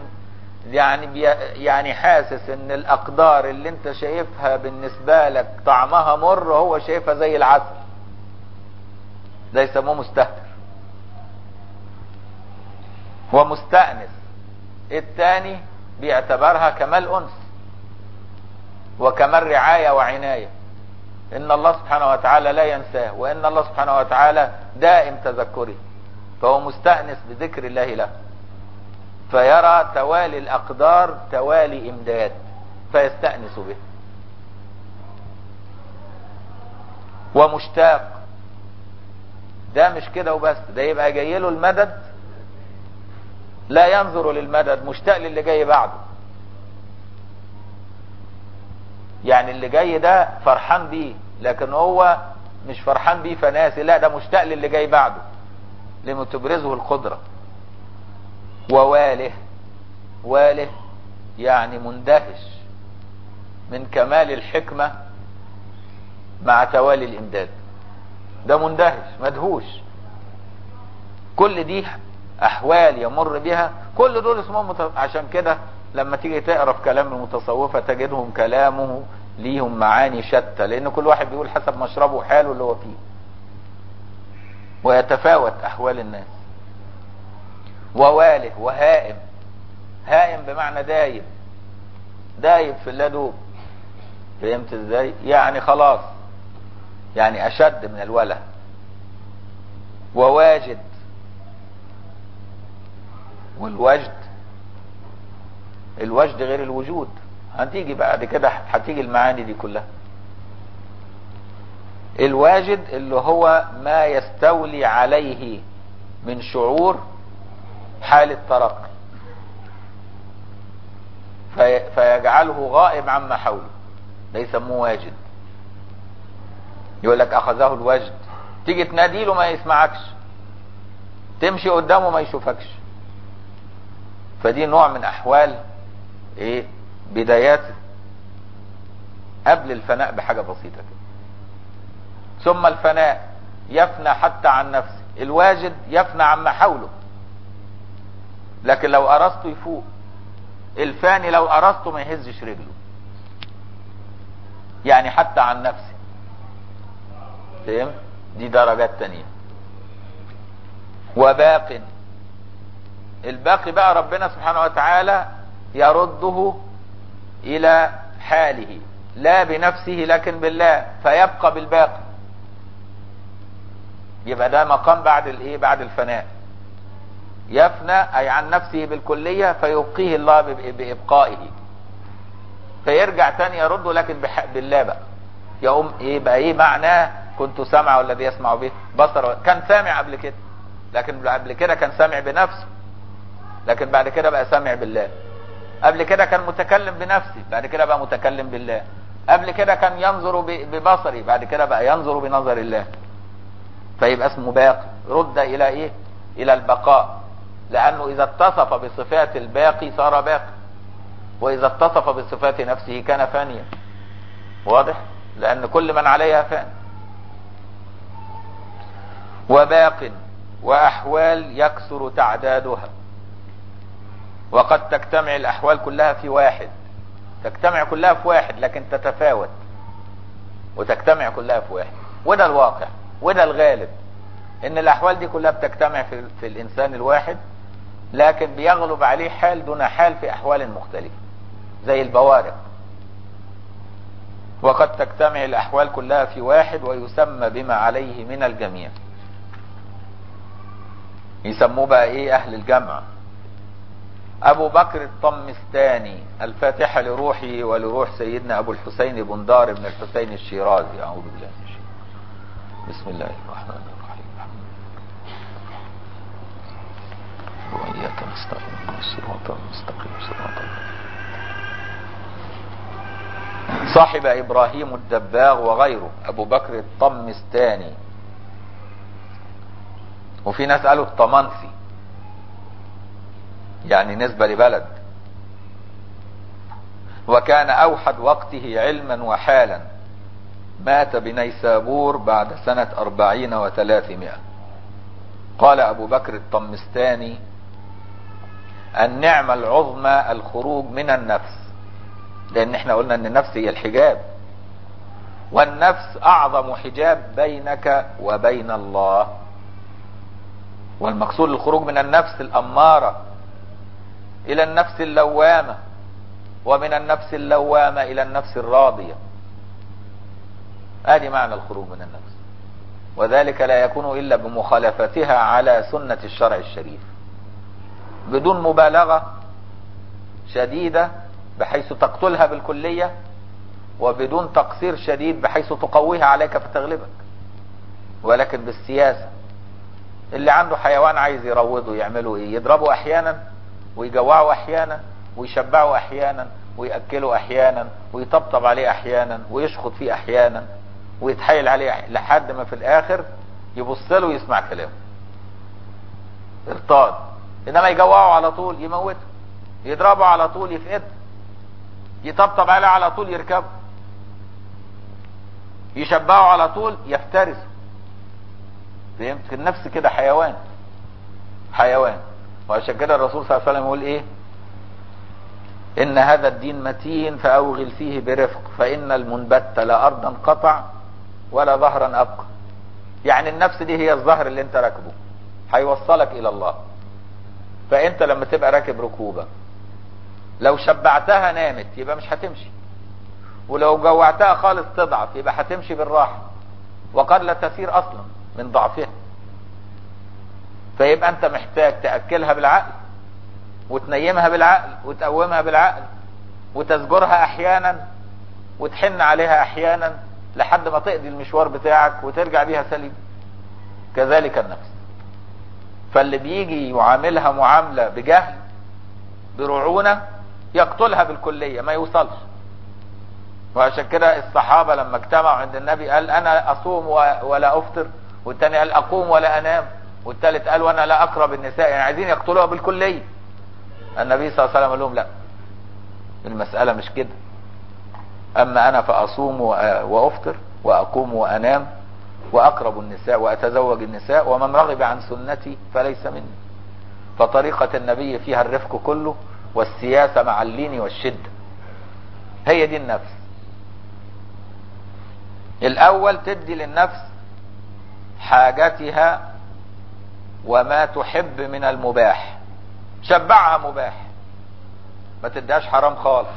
يعني حاسس ان الاقدار اللي انت شايفها بالنسبة لك طعمها مر هو شايفها زي العسل، ده يسموه مستهتر. ومستأنس، الثاني بيعتبرها كمال انس وكمال رعاية وعناية، ان الله سبحانه وتعالى لا ينساه، وان الله سبحانه وتعالى دائم تذكره، فهو مستأنس بذكر الله له، فيرى توالي الاقدار توالي امداد فيستأنس به. ومشتاق، ده مش كده وبس، ده يبقى جاي له المدد لا ينظر للمدد، مشتاق للي جاي بعده، يعني اللي جاي ده فرحان بيه لكن هو مش فرحان بيه فناسي، لا ده مشتاق للي جاي بعده لما تبرزه القدرة. وواله، واله يعني مندهش من كمال الحكمة مع توالي الامداد، ده مندهش مدهوش. كل دي احوال يمر بها، كل دول اسمهم عشان كده لما تيجي تقرا في كلام المتصوفة تجدهم كلامه ليهم معاني شتى، لان كل واحد بيقول حسب مشربه وحاله اللي هو فيه، ويتفاوت احوال الناس. وواله وهائم، هائم بمعنى دايب، دايب في الله دوب، فهمت ازاي؟ يعني خلاص، يعني اشد من الوله. وواجد، والوجد الوجد غير الوجود، هتيجي بعد كده هتيجي المعاني دي كلها. الواجد اللي هو ما يستولي عليه من شعور حال الترقي، فيجعله غائب عما حوله، ده يسموه واجد. يقول لك اخذه الوجد، تيجي تناديله ما يسمعكش، تمشي قدامه ما يشوفكش. فدي نوع من احوال ايه؟ بدايات قبل الفناء بحاجة بسيطة كده. ثم الفناء يفنى حتى عن نفسه. الواجد يفنى عما حوله، لكن لو قرصته يفوق. الفاني لو قرصته ما يهزش رجله، يعني حتى عن نفسه. فهم؟ دي درجات تانية. وباق، الباقي بقى ربنا سبحانه وتعالى يرده الى حاله، لا بنفسه لكن بالله، فيبقى بالباقي. يبقى ده مقام بعد الايه؟ بعد الفناء. يفنى اي عن نفسه بالكلية، فيبقيه الله بابقائه، فيرجع تاني يرده لكن بالله بقى. يقوم ايه بقى؟ ايه معناه؟ كنت سامع والذي يسمع به، بصر. كان سامع قبل كده، لكن قبل كده كان سامع بنفسه، لكن بعد كده بقى سامع بالله. قبل كده كان متكلم بنفسه، بعد كده بقى متكلم بالله. قبل كده كان ينظر ببصري، بعد كده بقى ينظر بنظر الله. فيبقى اسمه باقي، رد الى ايه؟ الى البقاء. لانه اذا اتصف بصفات الباقي صار باقي، واذا اتصف بصفات نفسه كان فانيا. واضح؟ لان كل من عليها فان. وباق، واحوال يكثر تعدادها. وقد تجتمع الاحوال كلها في واحد، تجتمع كلها في واحد لكن تتفاوت، وتجتمع كلها في واحد. وده الواقع وده الغالب، ان الاحوال دي كلها بتجتمع في الانسان الواحد، لكن بيغلب عليه حال دون حال في احوال مختلفة زي البوارق. وقد تجتمع الاحوال كلها في واحد، ويسمى بما عليه من الجميع. يسموه بقى ايه؟ اهل الجمع. ابو بكر الطمستاني، الفاتحة لروحه ولروح سيدنا ابو الحسين بندار بن الحسين الشيرازي. اعوذ بالله من الشيطان. بسم الله الرحمن الرحيم. وإياك نستعين، الصراط المستقيم صراط الله. صاحب ابراهيم الدباغ وغيره، ابو بكر الطمستاني. وفي ناس قالوا الطمنسي، يعني نسبة لبلد. وكان اوحد وقته علما وحالا. مات بنيسابور بعد سنة 40 و300. قال ابو بكر الطمستاني: النعمة العظمى الخروج من النفس، لان احنا قلنا ان النفس هي الحجاب، والنفس اعظم حجاب بينك وبين الله. والمقصود الخروج من النفس الامارة الى النفس اللوامة، ومن النفس اللوامة الى النفس الراضية. ادي معنى الخروج من النفس. وذلك لا يكون الا بمخالفتها على سنة الشرع الشريف، بدون مبالغة شديدة بحيث تقتلها بالكلية، وبدون تقصير شديد بحيث تقويها عليك فتغلبك، ولكن بالسياسة. اللي عنده حيوان عايز يروضه يعمله ايه؟ يضربه احيانا، ويجوعه احيانا، ويشبعه احيانا، ويأكله احيانا، ويطبطب عليه احيانا، ويشخط فيه احيانا، ويتحايل عليه لحد ما في الاخر يبص له ويسمع كلامه، ارتاد. انما يجوعه على طول يموته، يضربه على طول يفقده، يطبطب عليه على طول يركبه، يشبعه على طول يفترسه. فهمت؟ النفس كده حيوان، حيوان. وعشان كده الرسول صلى الله عليه وسلم يقول ايه؟ ان هذا الدين متين فاوغل فيه برفق، فان المنبت لا ارضا قطع ولا ظهرا ابقى. يعني النفس دي هي الظهر اللي انت راكبه، هيوصلك الى الله. فانت لما تبقى راكب ركوبة، لو شبعتها نامت يبقى مش هتمشي، ولو جوعتها خالص تضعف يبقى هتمشي بالراحة، وقد لا تسير اصلا من ضعفها. فيبقى انت محتاج تأكلها بالعقل، وتنيمها بالعقل، وتقومها بالعقل، وتزجرها احيانا، وتحن عليها احيانا، لحد ما تقضي المشوار بتاعك وترجع بيها سليم. كذلك النفس. فاللي بيجي يعاملها معاملة بجهل برعونة يقتلها بالكلية ما يوصلش. وعشان كده الصحابة لما اجتمعوا عند النبي قال انا اصوم ولا افطر، والتاني قال اقوم ولا انام، والتالت قال وانا لا اقرب النساء، يعني عايزين يقتلوها بالكلية. النبي صلى الله عليه وسلم قال لهم لا، المسألة مش كده، اما انا فاصوم وافطر واقوم وانام واقرب النساء واتزوج النساء، ومن رغب عن سنتي فليس مني. فطريقة النبي فيها الرفق كله والسياسة مع اللين والشدة. هي دي النفس. الاول تدي للنفس حاجتها وما تحب من المباح، شبعها مباح، ما تديهاش حرام خالص،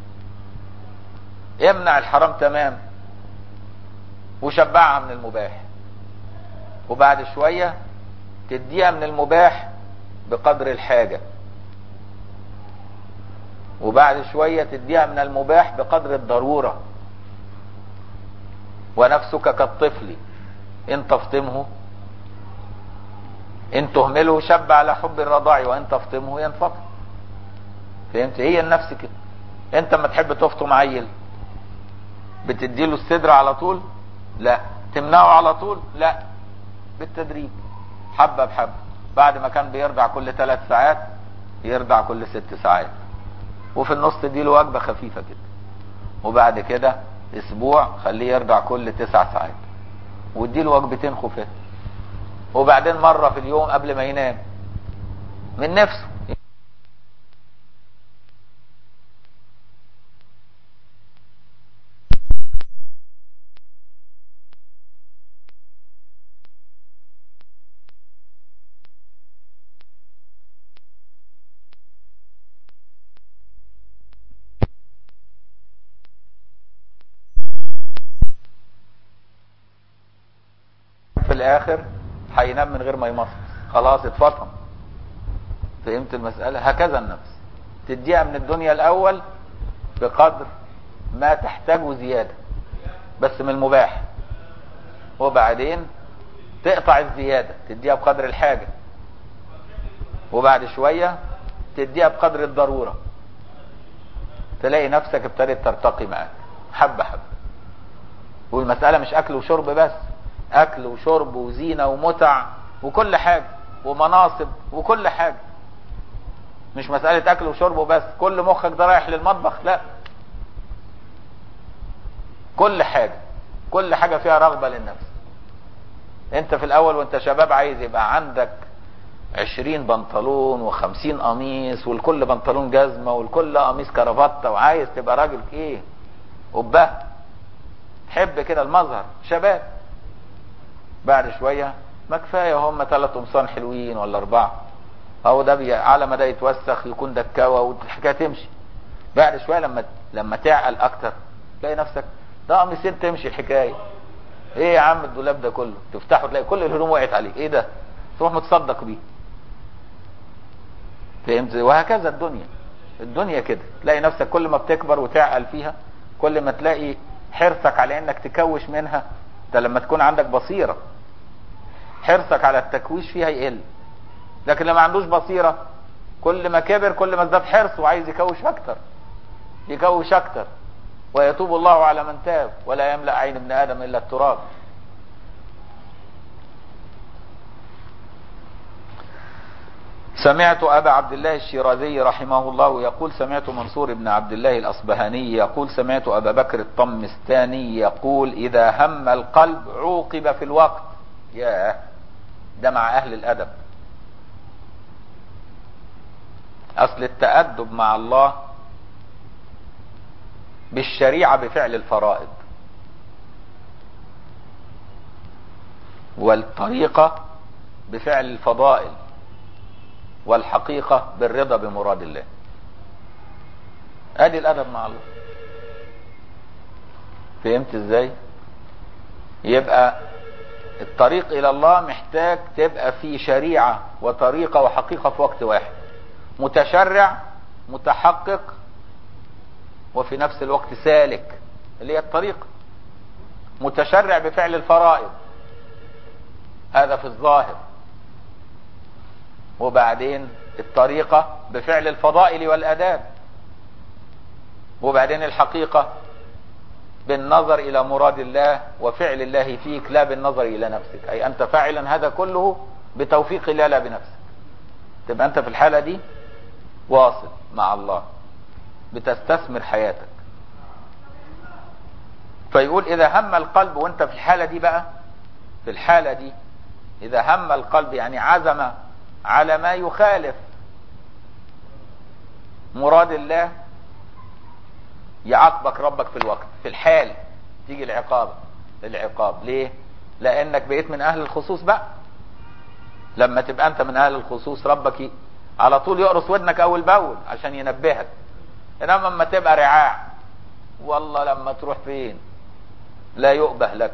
يمنع الحرام تمام وشبعها من المباح. وبعد شوية تديها من المباح بقدر الحاجة، وبعد شوية تديها من المباح بقدر الضرورة. ونفسك كالطفل ان تفطمه، ان تهمله شب على حب الرضاع، وان تفطمه ينفطم. فهمت؟ هي النفس كده. انت ما تحب تفطم عيل بتديله الصدر على طول؟ لا. تمنعه على طول؟ لا، بالتدريج، حبة بحبة. بعد ما كان بيرضع كل 3 ساعات يرضع كل 6 ساعات، وفي النص تديله وجبة خفيفة كده، وبعد كده اسبوع خليه يرضع كل 9 ساعات، واديله وجبتين خفاف، وبعدين مرة في اليوم قبل ما ينام من نفسه. في الاخر هينام من غير ما يمص، خلاص اتفطم. فهمت المسألة؟ هكذا النفس تديها من الدنيا الاول بقدر ما تحتاجه زيادة بس من المباح، وبعدين تقطع الزيادة تديها بقدر الحاجة، وبعد شوية تديها بقدر الضرورة. تلاقي نفسك ابتدت ترتقي معاك حبة حبة. والمسألة مش اكل وشرب بس، اكل وشرب وزينة ومتع وكل حاجة ومناصب وكل حاجة. مش مسألة اكل وشرب وبس، كل مخك ده رايح للمطبخ، لا، كل حاجة، كل حاجة فيها رغبة للنفس. انت في الاول وانت شباب عايز يبقى عندك 20 بنطلون و50 قميص، والكل بنطلون جزمة والكل قميص كرافتة، وعايز تبقى راجل ايه، قبه، تحب كده المظهر شباب. بعد شوية ما كفاية هم 3 قمصان حلوين ولا 4، اهو ده على ما ده يتوسخ يكون دكاوة والحكاية تمشي. بعد شوية لما تعقل اكتر تلاقي نفسك ده قميصين تمشي الحكاية. ايه يا عم الدولاب ده كله، تفتحه تلاقي كل الهدوم وقعت عليه، ايه ده، تروح متصدق بيه. فهمت؟ وهكذا الدنيا كده، تلاقي نفسك كل ما بتكبر وتعقل فيها كل ما تلاقي حرصك على انك تكوش منها. ده لما تكون عندك بصيرة حرصك على التكويش فيها يقل، لكن لما عندوش بصيرة كل ما كبر كل ما ازداد حرص وعايز يكوش اكتر، يكوش اكتر. ويتوب الله على من تاب ولا يملأ عين ابن ادم الا التراب. سمعت أبا عبد الله الشيرازي رحمه الله يقول سمعت منصور بن عبد الله الأصبهاني يقول سمعت أبا بكر الطمستاني يقول إذا هم القلب عوقب في الوقت. ياه، ده مع أهل الأدب. أصل التأدب مع الله بالشريعة بفعل الفرائض، والطريقة بفعل الفضائل، والحقيقة بالرضا بمراد الله. ادي الادب مع الله. فهمت ازاي؟ يبقى الطريق الى الله محتاج تبقى فيه شريعة وطريقة وحقيقة في وقت واحد، متشرع متحقق وفي نفس الوقت سالك، اللي هي الطريقة. متشرع بفعل الفرائض، هذا في الظاهر، وبعدين الطريقة بفعل الفضائل والآداب، وبعدين الحقيقة بالنظر الى مراد الله وفعل الله فيك، لا بالنظر الى نفسك. اي انت فاعلا هذا كله بتوفيق الله لا بنفسك. تبقى انت في الحالة دي واصل مع الله، بتستثمر حياتك. فيقول اذا هم القلب، وانت في الحالة دي بقى، في الحالة دي اذا هم القلب يعني عزم على ما يخالف مراد الله، يعاقبك ربك في الوقت، في الحال تيجي العقاب ليه؟ لانك بقيت من اهل الخصوص بقى. لما تبقى انت من اهل الخصوص ربك على طول يقرص ودنك اول باول عشان ينبهك. انما لما تبقى رعاع، والله لما تروح فين لا يؤبه لك.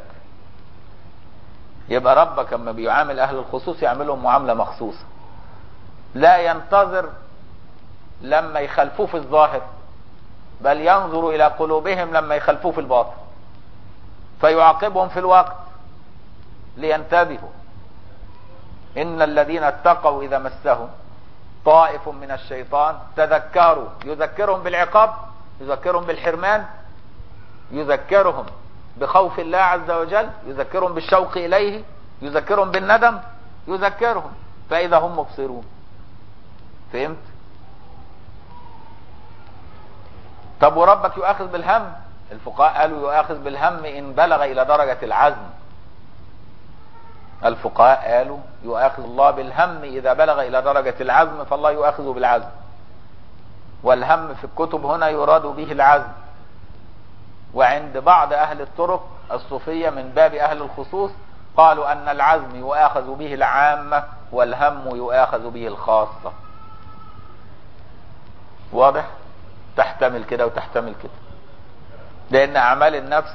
يبقى ربك لما بيعامل اهل الخصوص يعملهم معاملة مخصوصة، لا ينتظر لما يخالفوه في الظاهر، بل ينظر الى قلوبهم لما يخالفوه في الباطن، فيعاقبهم في الوقت لينتبهوا. ان الذين اتقوا اذا مسهم طائف من الشيطان تذكروا، يذكرهم بالعقاب، يذكرهم بالحرمان، يذكرهم بخوف الله عز وجل، يذكرهم بالشوق اليه، يذكرهم بالندم، يذكرهم فاذا هم مبصرون. فهمت؟ طب وربك يؤاخذ بالهم؟ الفقهاء قالوا يؤاخذ بالهم ان بلغ الى درجة العزم. الفقهاء قالوا يؤاخذ الله بالهم اذا بلغ الى درجة العزم، فالله يؤاخذه بالعزم. والهم في الكتب هنا يراد به العزم. وعند بعض اهل الطرق الصوفية من باب اهل الخصوص قالوا ان العزم يؤاخذ به العامة والهم يؤاخذ به الخاصة. واضح؟ تحتمل كده وتحتمل كده، لان اعمال النفس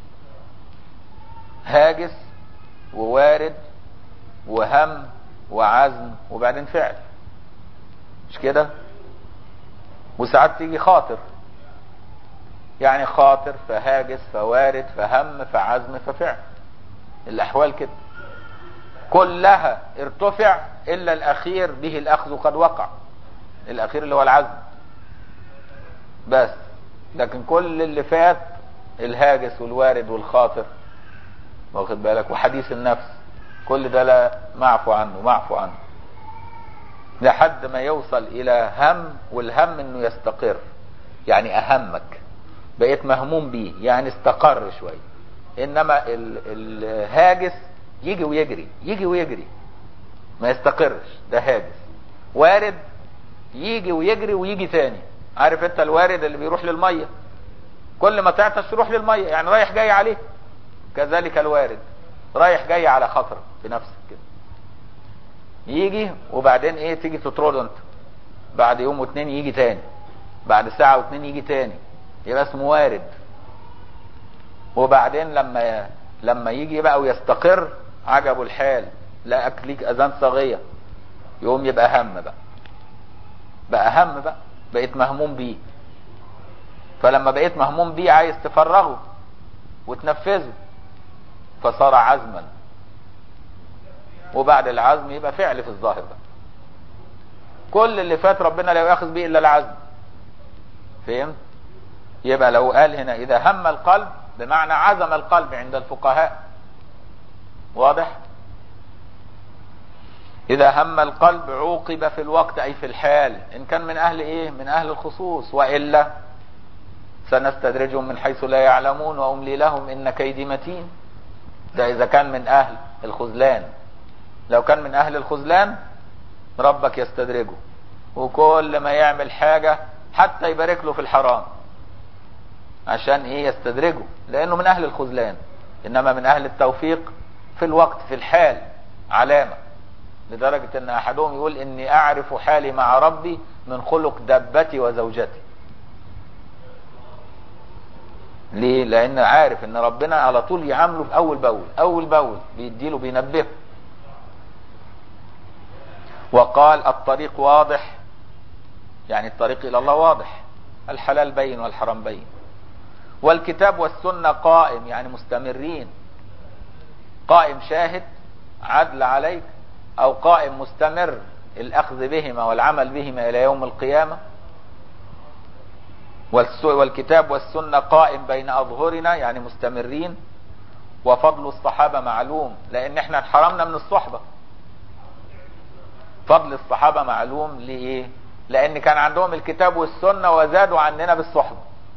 هاجس ووارد وهم وعزم وبعدين فعل، مش كده؟ وساعات تيجي خاطر، يعني خاطر فهاجس فوارد فهم فعزم ففعل. الاحوال كده كلها ارتفع الا الاخير به الاخذ قد وقع، الاخير اللي هو العزم بس. لكن كل اللي فات الهاجس والوارد والخاطر، واخد بالك، وحديث النفس، كل ده لا معفو عنه لحد ما يوصل الى هم. والهم انه يستقر، يعني اهمك بقيت مهموم بيه، يعني استقر شوية. انما الهاجس يجي ويجري ما يستقرش، ده هاجس. وارد يجي ويجري ويجي تاني. عارف انت الوارد اللي بيروح للمية، كل ما تعطش تروح للمية، يعني رايح جاي عليه. كذلك الوارد رايح جاي على خطر بنفسك كده، يجي وبعدين ايه تيجي تطرده انت، بعد يوم واتنين يجي تاني، بعد ساعة واتنين يجي تاني، يبقى اسمه وارد. وبعدين لما يجي بقى ويستقر عجبه الحال، لا اكليك اذان صاغية، يقوم يبقى هم بقى بقيت مهموم بيه. فلما بقيت مهموم بيه عايز تفرغه وتنفذه، فصار عزما. وبعد العزم يبقى فعل في الظاهر بقى. كل اللي فات ربنا لا يؤاخذ به الا العزم. فهمت؟ يبقى لو قال هنا اذا هم القلب بمعنى عزم القلب عند الفقهاء. واضح؟ اذا هم القلب عوقب في الوقت اي في الحال، ان كان من اهل ايه؟ من اهل الخصوص. والا سنستدرجهم من حيث لا يعلمون واملي لهم ان كيدي متين. ده اذا كان من اهل الخذلان. لو كان من اهل الخذلان ربك يستدرجه، وكل ما يعمل حاجة حتى يبارك له في الحرام عشان ايه؟ يستدرجه، لانه من اهل الخذلان. انما من اهل التوفيق في الوقت في الحال علامة، لدرجة ان احدهم يقول اني اعرف حالي مع ربي من خلق دابتي وزوجتي. ليه؟ لان عارف ان ربنا على طول يعامله اول باول بيديله بينبهه. وقال الطريق واضح، يعني الطريق الى الله واضح، الحلال بين والحرام بين. والكتاب والسنة قائم، يعني مستمرين، قائم شاهد عدل عليك، او قائم مستمر الاخذ بهما والعمل بهما الى يوم القيامة. والكتاب والسنة قائم بين أظهرنا يعني مستمرين. وفضل الصحابة معلوم لأن احنا انحرمنا من الصحبة. فضل الصحابة معلوم لإيه؟ لأن كان عندهم الكتاب والسنة وزادوا عننا بالصحبة.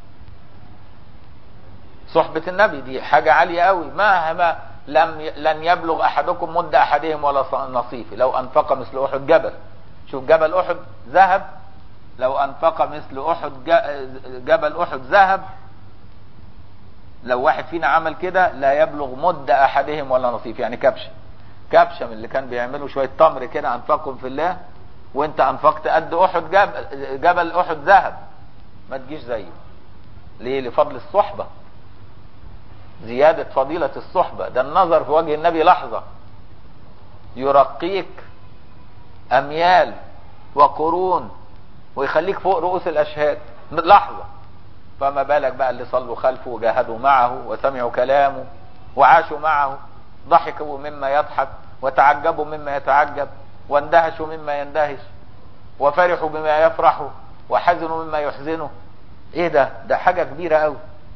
صحبة النبي دي حاجة عالية قوي، مهما لن يبلغ أحدكم مد أحدهم ولا نصيفه لو أنفق مثل أحد جبل. شوف جبل أحد ذهب، لو أنفق مثل أحد جبل أحد ذهب، لو واحد فينا عمل كده لا يبلغ مد أحدهم ولا نصيف. يعني كبشة من اللي كان بيعملوا شوية تمر كده أنفقهم في الله، وانت أنفقت قد أحد جبل أحد ذهب، ما تجيش زيه. ليه؟ لفضل الصحبة، زيادة فضيلة الصحبة. ده النظر في وجه النبي لحظة يرقيك أميال وقرون ويخليك فوق رؤوس الأشهاد لحظة. فما بالك بقى اللي صلوا خلفه وجاهدوا معه وسمعوا كلامه وعاشوا معه، ضحكوا مما يضحك وتعجبوا مما يتعجب واندهشوا مما يندهش وفرحوا بما يفرحوا وحزنوا مما يحزنه. ايه ده حاجة كبيرة قوي.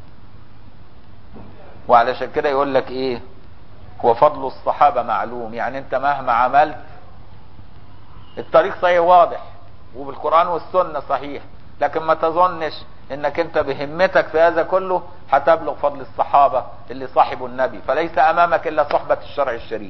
وعلشان كده يقول لك ايه؟ وفضل الصحابة معلوم. يعني انت مهما عملت الطريق صحيح واضح وبالقرآن والسنة صحيح، لكن ما تظنش انك انت بهمتك في هذا كله هتبلغ فضل الصحابة اللي صاحبوا النبي. فليس امامك الا صحبة الشرع الشريف.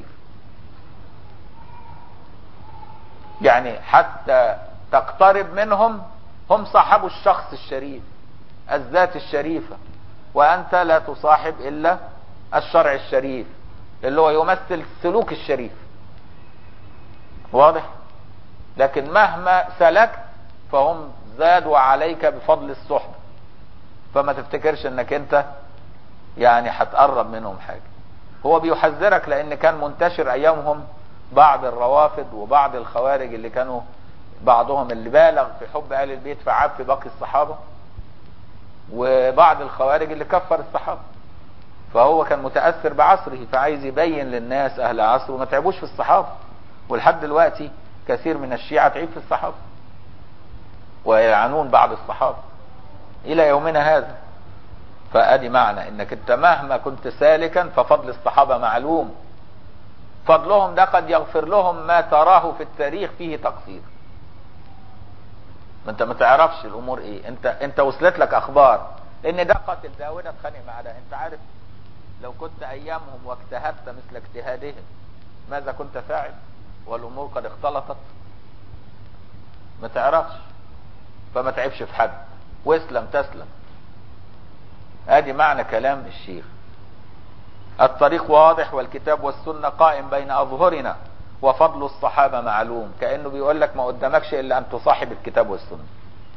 يعني حتى تقترب منهم، هم صاحبوا الشخص الشريف الذات الشريفة، وانت لا تصاحب الا الشرع الشريف اللي هو يمثل السلوك الشريف. واضح؟ لكن مهما سلكت فهم زادوا عليك بفضل الصحبة، فما تفتكرش انك انت يعني هتقرب منهم حاجة. هو بيحذرك لان كان منتشر ايامهم بعض الروافض وبعض الخوارج اللي كانوا بعضهم اللي بالغ في حب اهل البيت فعاب في باقي الصحابة، وبعض الخوارج اللي كفر الصحابة. فهو كان متأثر بعصره فعايز يبين للناس اهل عصره ما تعبوش في الصحابة. ولحد دلوقتي كثير من الشيعة تعيب في الصحابة ويلعنون بعض الصحابة الى يومنا هذا. فادي معنى انك انت مهما كنت سالكا ففضل الصحابة معلوم. فضلهم ده قد يغفر لهم ما تراه في التاريخ فيه تقصير. ما انت ما تعرفش الامور ايه. انت وصلت لك اخبار ان ده قاتل ده وده اتخانق مع ده. انت عارف لو كنت ايامهم واجتهدت مثل اجتهادهم ماذا كنت فاعل؟ والامور قد اختلطت. ما تعرفش، فما تعبش في حد واسلم تسلم. ادي معنى كلام الشيخ. الطريق واضح والكتاب والسنة قائم بين اظهرنا وفضل الصحابة معلوم. كأنه بيقول لك ما قدامكش الا ان تصاحب الكتاب والسنة.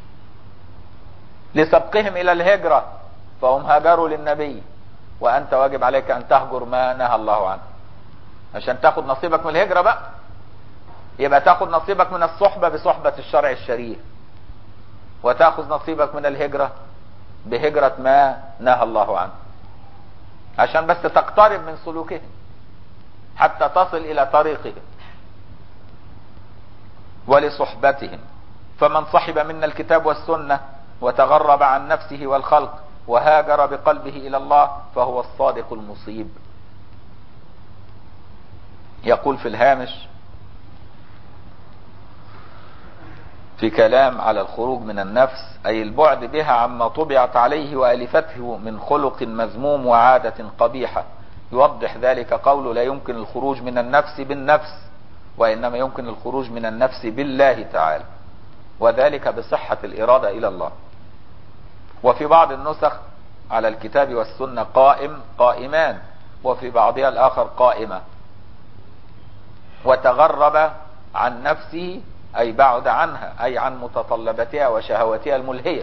لسبقهم الى الهجرة فهم هاجروا للنبي، وانت واجب عليك ان تهجر ما نهى الله عنه عشان تاخد نصيبك من الهجرة بقى. يبقى تاخد نصيبك من الصحبة بصحبة الشرع الشريف، وتاخذ نصيبك من الهجرة بهجرة ما نهى الله عنه، عشان بس تقترب من سلوكهم حتى تصل الى طريقهم ولصحبتهم. فمن صحب منا الكتاب والسنة وتغرب عن نفسه والخلق وهاجر بقلبه الى الله فهو الصادق المصيب. يقول في الهامش في كلام على الخروج من النفس أي البعد بها عما طبعت عليه وألفته من خلق مذموم وعادة قبيحة. يوضح ذلك قوله لا يمكن الخروج من النفس بالنفس، وإنما يمكن الخروج من النفس بالله تعالى، وذلك بصحة الإرادة إلى الله. وفي بعض النسخ على الكتاب والسنة قائمان، وفي بعضها الآخر قائمة. وتغرب عن نفسه أي بعد عنها أي عن متطلباتها وشهواتها الملهية.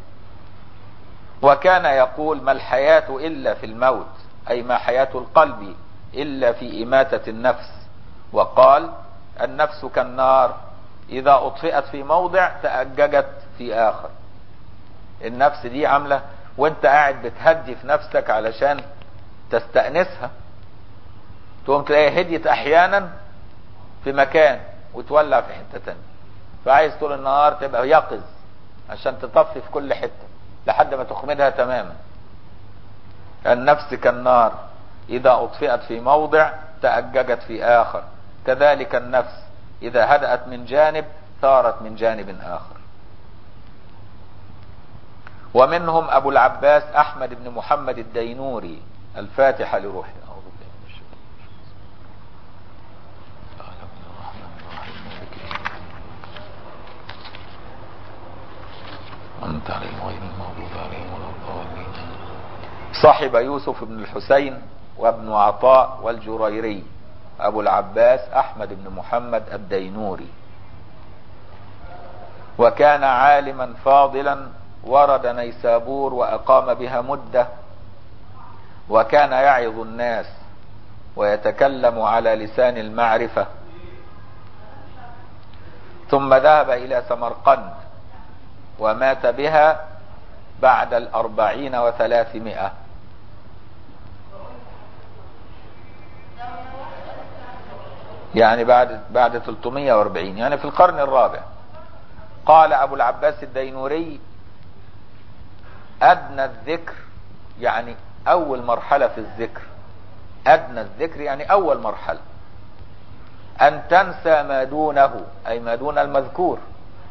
وكان يقول ما الحياة إلا في الموت أي ما حياة القلب إلا في إماتة النفس. وقال النفس كالنار إذا أطفئت في موضع تأججت في آخر. النفس دي عاملة وانت قاعد بتهدي في نفسك علشان تستأنسها، تقوم تلاقي هديت أحيانا في مكان وتولع في حتة تانية. فعايز طول النهار تبقى يقظ عشان تطفي في كل حتة. لحد ما تخمدها تماما. النفس كالنار إذا أطفئت في موضع تأججت في آخر، كذلك النفس إذا هدأت من جانب ثارت من جانب آخر. ومنهم أبو العباس أحمد بن محمد الدينوري. الفاتحة لروحه. أعوذ بالله من الشيطان الرجيم. أنت عليهم غير المغضوب عليهم ولا الضالين. صاحب يوسف بن الحسين وابن عطاء والجريري أبو العباس أحمد بن محمد الدينوري، وكان عالما فاضلا ورد نيسابور وأقام بها مدة، وكان يعظ الناس ويتكلم على لسان المعرفة، ثم ذهب إلى سمرقند ومات بها بعد 40 و300، يعني بعد 340، يعني في القرن الرابع. قال أبو العباس الدينوري: أدنى الذكر، يعني أول مرحلة في الذكر، أدنى الذكر يعني أول مرحلة، أن تنسى ما دونه، أي ما دون المذكور.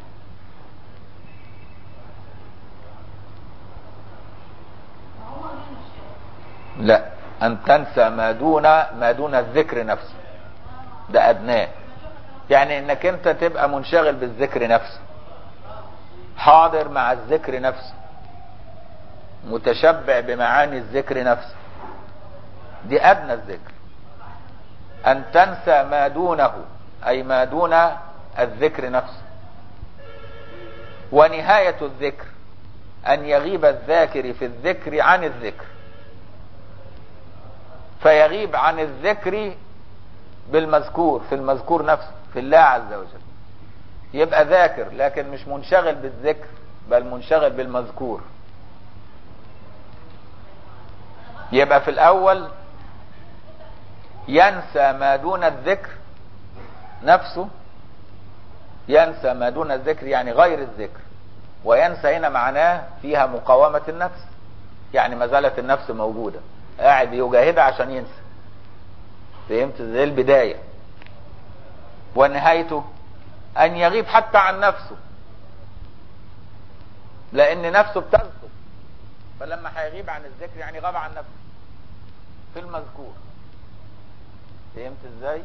لا، أن تنسى ما دون الذكر نفسه، ده أدناه. يعني انك انت تبقى منشغل بالذكر نفسه، حاضر مع الذكر نفسه، متشبع بمعاني الذكر نفسه، دي أدنى الذكر. أن تنسى ما دونه، أي ما دون الذكر نفسه. ونهاية الذكر أن يغيب الذاكر في الذكر عن الذكر، فيغيب عن الذكر بالمذكور، في المذكور نفسه، في الله عز وجل. يبقى ذاكر لكن مش منشغل بالذكر، بل منشغل بالمذكور. يبقى في الأول ينسى ما دون الذكر نفسه، ينسى ما دون الذكر يعني غير الذكر. وينسى هنا معناه فيها مقاومة النفس، يعني ما زالت النفس موجودة، قاعد يجاهدها عشان ينسى. فهمت ازاي البداية؟ ونهايته أن يغيب حتى عن نفسه، لأن نفسه بتذكر، فلما هيغيب عن الذكر يعني غاب عن نفسه في المذكور. فهمت ازاي؟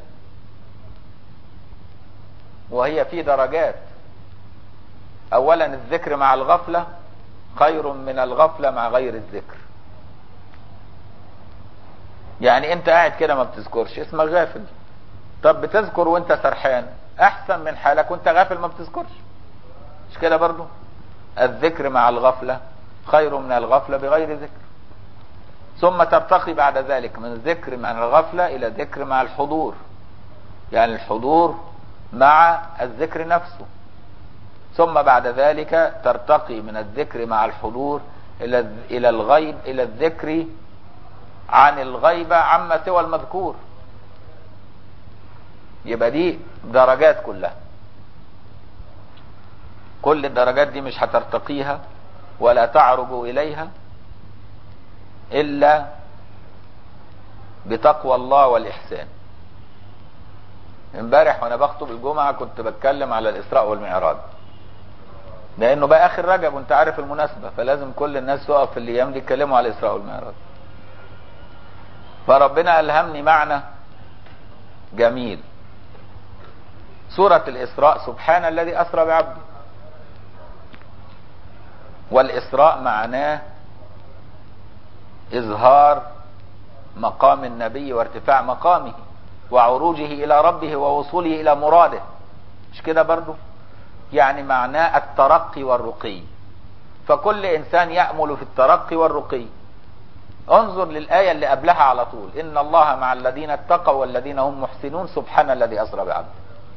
وهي في درجات. أولا الذكر مع الغفلة خير من الغفلة مع غير الذكر. يعني انت قاعد كده ما بتذكرش، اسمك غافل. طب بتذكر وانت سرحان احسن من حالك وانت غافل ما بتذكرش، مش كده برضو؟ الذكر مع الغفلة خير من الغفلة بغير ذكر. ثم ترتقي بعد ذلك من ذكر مع الغفلة الى ذكر مع الحضور، يعني الحضور مع الذكر نفسه. ثم بعد ذلك ترتقي من الذكر مع الحضور الى الغيب، الى الذكر عن الغيبة عما سوى المذكور. يبقى دي درجات كلها. كل الدرجات دي مش هترتقيها ولا تعرج إليها إلا بتقوى الله والإحسان. امبارح وانا بخطب الجمعة كنت بتكلم على الإسراء والمعراج، لأنه بقى آخر رجب وانت عارف المناسبة، فلازم كل الناس تقف في الأيام دي يتكلموا على الإسراء والمعراج. فربنا ألهمني معنى جميل. سورة الإسراء سبحان الذي أسرى بعبده، والإسراء معناه إظهار مقام النبي وارتفاع مقامه وعروجه إلى ربه ووصوله إلى مراده، مش كده برضو؟ يعني معناه الترقي والرقي. فكل إنسان يأمل في الترقي والرقي. انظر للآية اللي قبلها على طول: إن الله مع الذين اتقوا والذين هم محسنون سبحان الذي أسرى بعبده.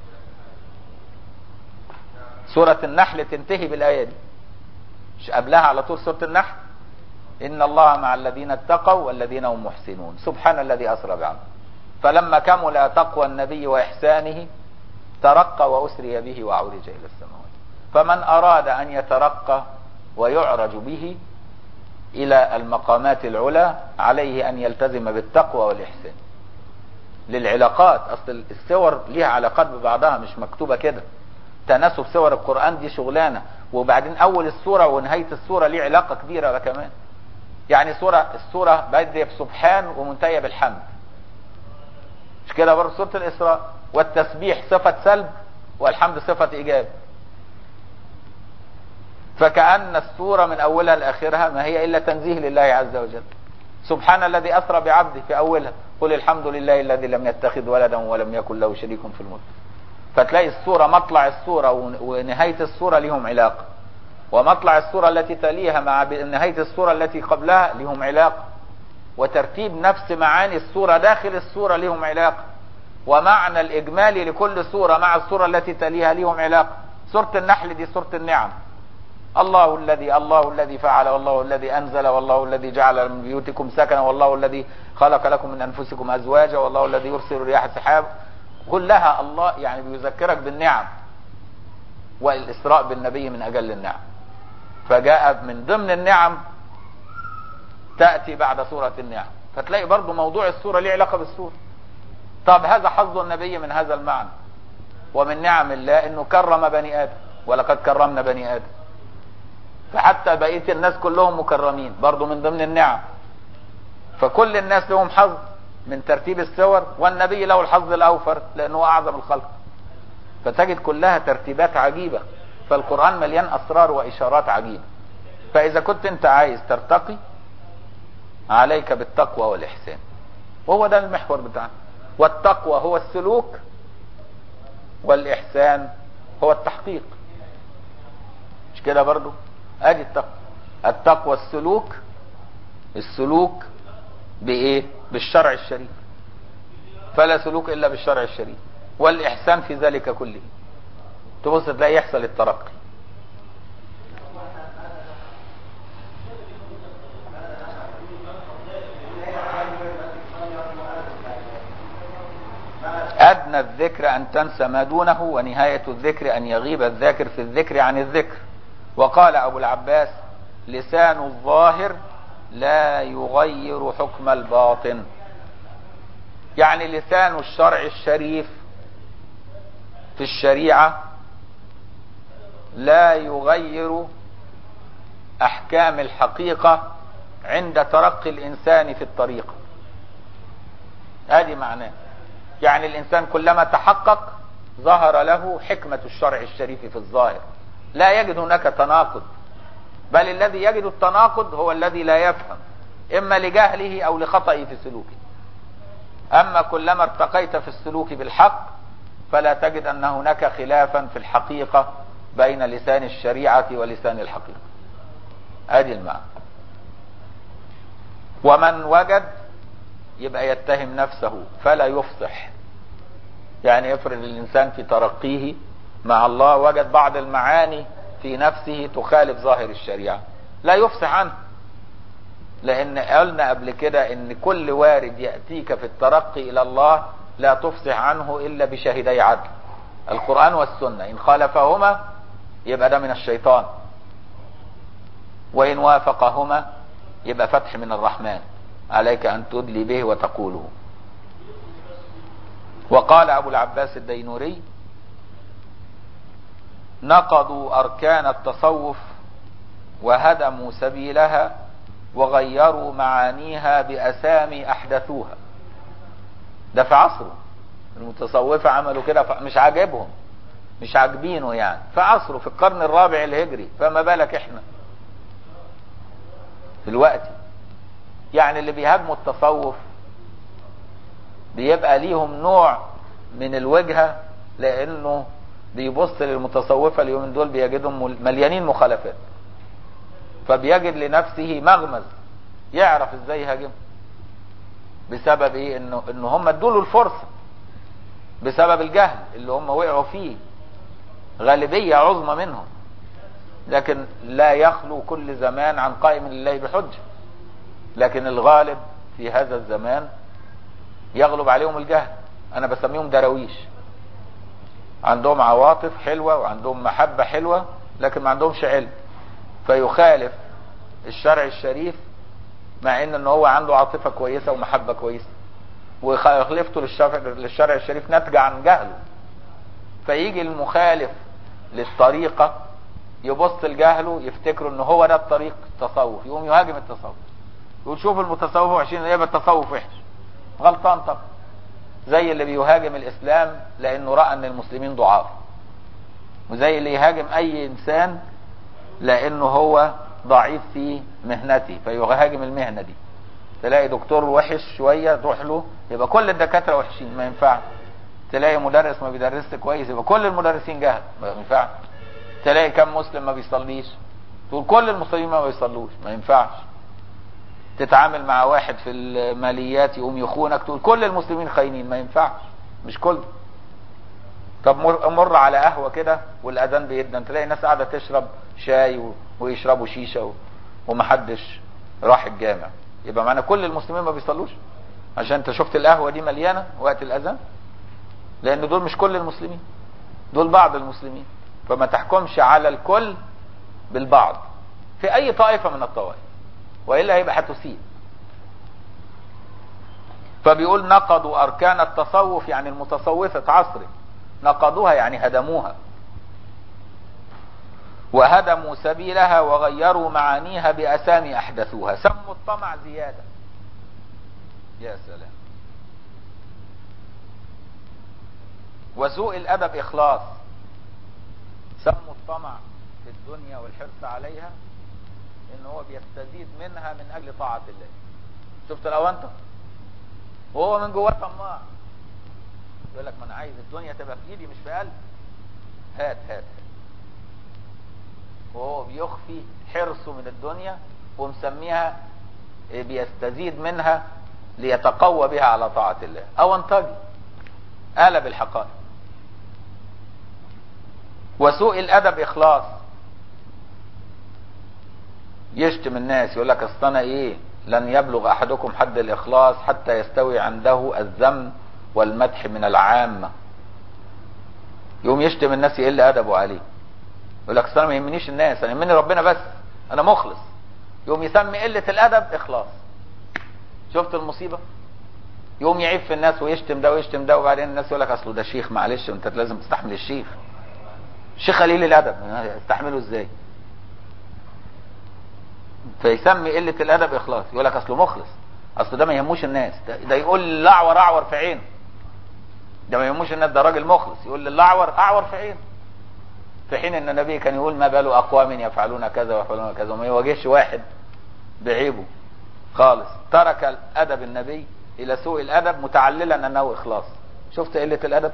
سورة النحل تنتهي بالآية دي، مش قبلها على طول سورة النحل: إن الله مع الذين اتقوا والذين هم محسنون سبحان الذي أسرى بعبده. فلما كمل تقوى النبي وإحسانه ترقى وأسري به وعرج إلى السماوات. فمن أراد أن يترقى ويعرج به الى المقامات العلى، عليه ان يلتزم بالتقوى والاحسان. للعلاقات، اصل السور ليها علاقات ببعضها، مش مكتوبة كده. تناسب سور القرآن دي شغلانة، وبعدين اول السورة ونهاية السورة ليه علاقة كبيرة كمان. يعني السورة بادية بسبحان ومنتهية بالحمد، مش كده؟ برضه سورة الإسراء، والتسبيح صفة سلب والحمد صفة إيجاب. فكأن السورة من أولها لآخرها ما هي إلا تنزيه لله عز وجل. سبحان الذي أسرى بعبده في أولها، قل الحمد لله الذي لم يتخذ ولدا ولم يكن له شريك في الملك. فتلاقي السورة، مطلع السورة ونهاية السورة لهم علاقة، ومطلع السورة التي تليها مع نهاية السورة التي قبلها لهم علاقة، وترتيب نفس معاني السورة داخل السورة لهم علاقة، ومعنى الإجمالي لكل سورة مع السورة التي تليها لهم علاقة. سورة النحل دي سورة النعم، الله الذي فعل، والله الذي أنزل، والله الذي جعل من بيوتكم سكنا، والله الذي خلق لكم من أنفسكم أزواجا، والله الذي يرسل الرياح سحاب. كلها الله يعني بيذكرك بالنعم، والإسراء بالنبي من أجل النعم. فجاء من ضمن النعم تأتي بعد سورة النعم، فتلاقي برضو موضوع السورة ليه علاقة بالسورة. طب هذا حظ النبي من هذا المعنى. ومن نعم الله انه كرم بني آدم، ولقد كرمنا بني آدم، فحتى بقية الناس كلهم مكرمين برضو من ضمن النعم. فكل الناس لهم حظ من ترتيب السور، والنبي له الحظ الأوفر لأنه أعظم الخلق. فتجد كلها ترتيبات عجيبة. فالقرآن مليان أسرار وإشارات عجيبة. فإذا كنت أنت عايز ترتقي، عليك بالتقوى والإحسان، وهو ده المحور بتاعنا. والتقوى هو السلوك، والإحسان هو التحقيق، مش كده برضو؟ ادي التقوى السلوك بايه؟ بالشرع الشريف، فلا سلوك الا بالشرع الشريف. والاحسان في ذلك كله، تبص تلاقي يحصل الترقي. ادنى الذكر ان تنسى ما دونه، ونهاية الذكر ان يغيب الذاكر في الذكر عن الذكر. وقال ابو العباس: لسان الظاهر لا يغير حكم الباطن. يعني لسان الشرع الشريف في الشريعة لا يغير احكام الحقيقة عند ترقي الانسان في الطريقة. هذه معناه. يعني الانسان كلما تحقق ظهر له حكمة الشرع الشريف في الظاهر، لا يجد هناك تناقض، بل الذي يجد التناقض هو الذي لا يفهم، اما لجهله او لخطئه في سلوكه. اما كلما ارتقيت في السلوك بالحق فلا تجد ان هناك خلافا في الحقيقة بين لسان الشريعة ولسان الحقيقة. ادي المعنى. ومن وجد يبقى يتهم نفسه فلا يفصح. يعني يفرض الانسان في ترقيه مع الله وجد بعض المعاني في نفسه تخالف ظاهر الشريعة، لا يفصح عنه. لان قلنا قبل كده ان كل وارد يأتيك في الترقي الى الله لا تفصح عنه الا بشاهدي عدل، القرآن والسنة. ان خالفهما يبقى ده من الشيطان، وان وافقهما يبقى فتح من الرحمن، عليك ان تدلي به وتقوله. وقال ابو العباس الدينوري: نقضوا اركان التصوف وهدموا سبيلها وغيروا معانيها باسامي احدثوها. ده في عصره، المتصوفة عملوا كده، مش عاجبهم، مش عاجبينه يعني، في عصره في القرن الرابع الهجري، فما بالك احنا في الوقت. يعني اللي بيهاجموا التصوف بيبقى ليهم نوع من الوجهة، لانه بيبص للمتصوفة اليومين دول بيجدهم مليانين مخالفات، فبيجد لنفسه مغمز يعرف ازاي يهاجمه. بسبب ايه؟ انه هم ادوله الفرصة، بسبب الجهل اللي هم وقعوا فيه، غالبية عظمى منهم. لكن لا يخلو كل زمان عن قائم لله بحجة، لكن الغالب في هذا الزمان يغلب عليهم الجهل. انا بسميهم درويش، عندهم عواطف حلوة وعندهم محبة حلوة، لكن ما عندهمش علم، فيخالف الشرع الشريف، مع ان هو عنده عاطفة كويسة ومحبة كويسة، وخلفته للشرع الشريف ناتجة عن جهله. فيجي المخالف للطريقة يبص لجهله يفتكروا ان هو ده الطريق التصوف، يقوم يهاجم التصوف، يقول شوف المتصوف وحشين، يبقى التصوف وحش. غلطان طبعا. زي اللي بيهاجم الاسلام لانه رأى ان المسلمين ضعاف، وزي اللي يهاجم اي انسان لانه هو ضعيف في مهنته فيهاجم المهنة دي. تلاقي دكتور وحش شوية تروح له يبقى كل الدكاترة وحشين، ما ينفعش. تلاقي مدرس ما بيدرسش كويس يبقى كل المدرسين جهل، ما ينفعش. تلاقي كم مسلم ما بيصليش تقول كل المسلمين ما بيصلوش، ما ينفعش. تتعامل مع واحد في الماليات يقوم يخونك تقول كل المسلمين خاينين، ما ينفعش، مش كله. طب مر على قهوة كده والاذان بيدن، تلاقي ناس قاعدة تشرب شاي ويشربوا شيشة ومحدش راح الجامع، يبقى معنى كل المسلمين ما بيصلوش عشان انت شفت القهوة دي مليانة وقت الاذان؟ لان دول مش كل المسلمين، دول بعض المسلمين. فما تحكمش على الكل بالبعض في اي طائفة من الطوائف، وإلا هيبقى هتسيء. فبيقول نقضوا أركان التصوف، يعني المتصوفة عصره نقضوها يعني هدموها، وهدموا سبيلها وغيروا معانيها بأسامي أحدثوها. سموا الطمع زيادة، يا سلام. وسوء الأدب إخلاص. سموا الطمع في الدنيا والحرص عليها ان هو بيستزيد منها من اجل طاعة الله. شفت الاونطة وهو من جواه طماع، يقول لك ما انا عايز الدنيا تبقى في ايدي مش في قلبي، هات هات، وهو بيخفي حرصه من الدنيا ومسميها بيستزيد منها ليتقوى بها على طاعة الله. اونطجي قلب الحقائق. وسوء الادب اخلاص. يشتم الناس يقول لك اصل انا ايه، لن يبلغ احدكم حد الاخلاص حتى يستوي عنده الذم والمدح من العامة. يقوم يشتم الناس يقل ادبه عليه، يقول لك اصل انا ما يهمنيش الناس، انا يهمني ربنا بس، انا مخلص. يقوم يسمي قلة الادب اخلاص. شفت المصيبة؟ يقوم يعيب في الناس ويشتم ده ويشتم ده، وبعدين الناس يقول لك اصله ده شيخ، معلش انت لازم تستحمل الشيخ. الشيخ قليل الادب استحمله ازاي؟ فيسمي قلة الادب اخلاص، يقول لك اصله مخلص، اصل ده ما يهموش الناس، ده يقول للاعور اعور في عينه، ده ما يهموش الناس، ده راجل مخلص يقول للاعور اعور في عينه. في حين ان النبي كان يقول ما بال اقوام يفعلون كذا ويفعلون كذا، وما يواجهش واحد بعيبه خالص. ترك ادب النبي الى سوء الادب متعللا انه اخلاص. شفت قلة الادب؟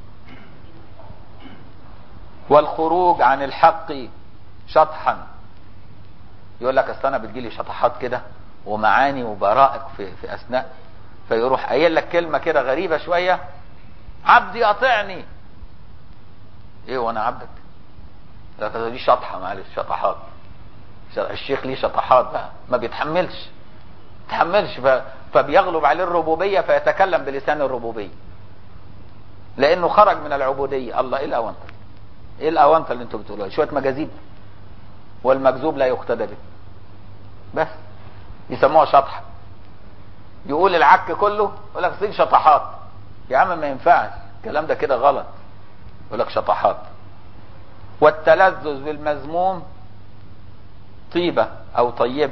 والخروج عن الحق شطحا. يقول لك اصل انا بتجيلي شطحات كده ومعاني وبرائق في اثناء، فيروح قايل لك كلمه كده غريبه شويه، عبدي اطعني. ايه وانا عبدك؟ ده دي شطحه، معلش شطحات. الشيخ ليه شطحات بقى، ما بيتحملش فبيغلب عليه الربوبيه فيتكلم بلسان الربوبيه لانه خرج من العبوديه. الله، ايه الاونطه؟ ايه الاونطه اللي انتوا بتقولوها؟ شويه مجاذيب، والمكذوب لا يقتدى به، بس يسموها شطحه. يقول العك كله يقول لك صيغ شطحات. يا عم ما ينفعش الكلام ده، كده غلط. يقول لك شطحات. والتلذذ بالمذموم طيبة او طيبة،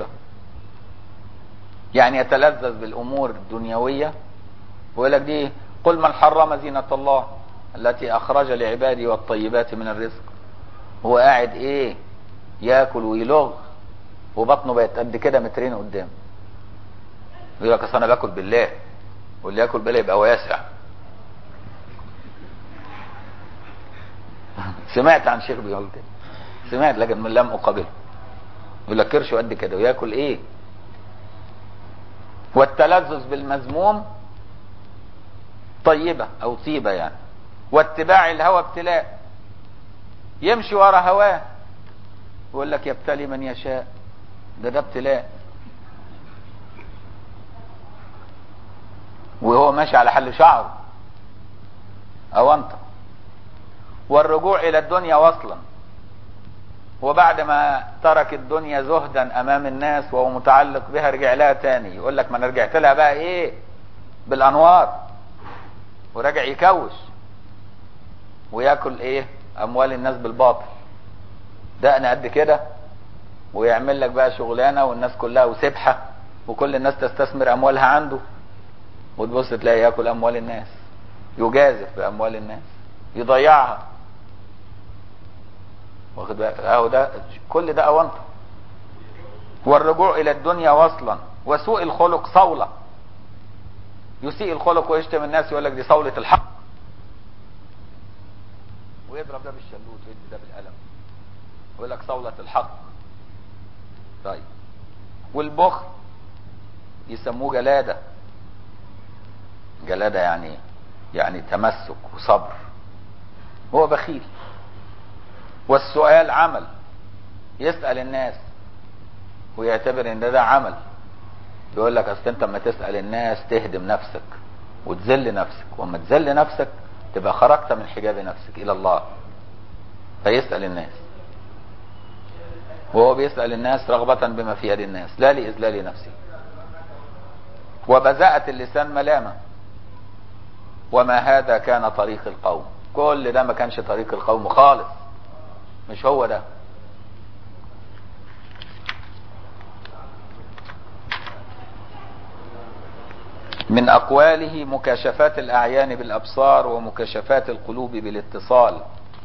يعني يتلذذ بالامور الدنيوية ويقول لك دي قل من حرم زينة الله التي اخرج لعباده والطيبات من الرزق. هو قاعد ايه، ياكل ويلغ وبطنه بقت قد كده مترين قدام، يقول لك اصل انا باكل بالله، واللي ياكل بالله يبقى واسع. سمعت عن شيخ بيقول كده، سمعت لكن من لم اقابله. يقول لك كرشه قد كده وياكل ايه. والتلذذ بالمذموم طيبة او طيبة يعني. واتباع الهوى ابتلاء، يمشي ورا هواه يقول لك يبتلي من يشاء، ده ابتلاء، وهو ماشي على حل شعره او انت. والرجوع الى الدنيا وصلا، وبعد ما ترك الدنيا زهدا امام الناس وهو متعلق بها رجع لها تاني. يقول لك ما انا رجعت لها بقى ايه بالانوار، ورجع يكوش وياكل ايه اموال الناس بالباطل. ده انا قد كده، ويعمل لك بقى شغلانه والناس كلها وسبحه، وكل الناس تستثمر اموالها عنده، وتبص تلاقي ياكل اموال الناس، يجازف باموال الناس، يضيعها. واخد بالك اهو ده كل ده اونطه. والرجوع الى الدنيا وصلا وسوء الخلق صولة. يسيء الخلق ويشتم الناس يقول لك دي صولة الحق، ويضرب ده بالشلوت ويدي ده بالقلم ويقول لك صولة الحق. طيب والبخل يسموه جلادة. جلادة يعني تمسك وصبر، هو بخيل. والسؤال عمل، يسأل الناس ويعتبر ان ده عمل. يقول لك اصل انت اما تسأل الناس تهدم نفسك وتذل نفسك، واما تذل نفسك تبقى خرجت من حجاب نفسك الى الله. فيسأل الناس، وهو بيسأل الناس رغبة بما في يد الناس لا لإذلال نفسه. وبذاءة اللسان ملامة. وما هذا كان طريق القوم. كل ده ما كانش طريق القوم خالص، مش هو ده. من أقواله مكاشفات الأعيان بالأبصار ومكاشفات القلوب بالاتصال.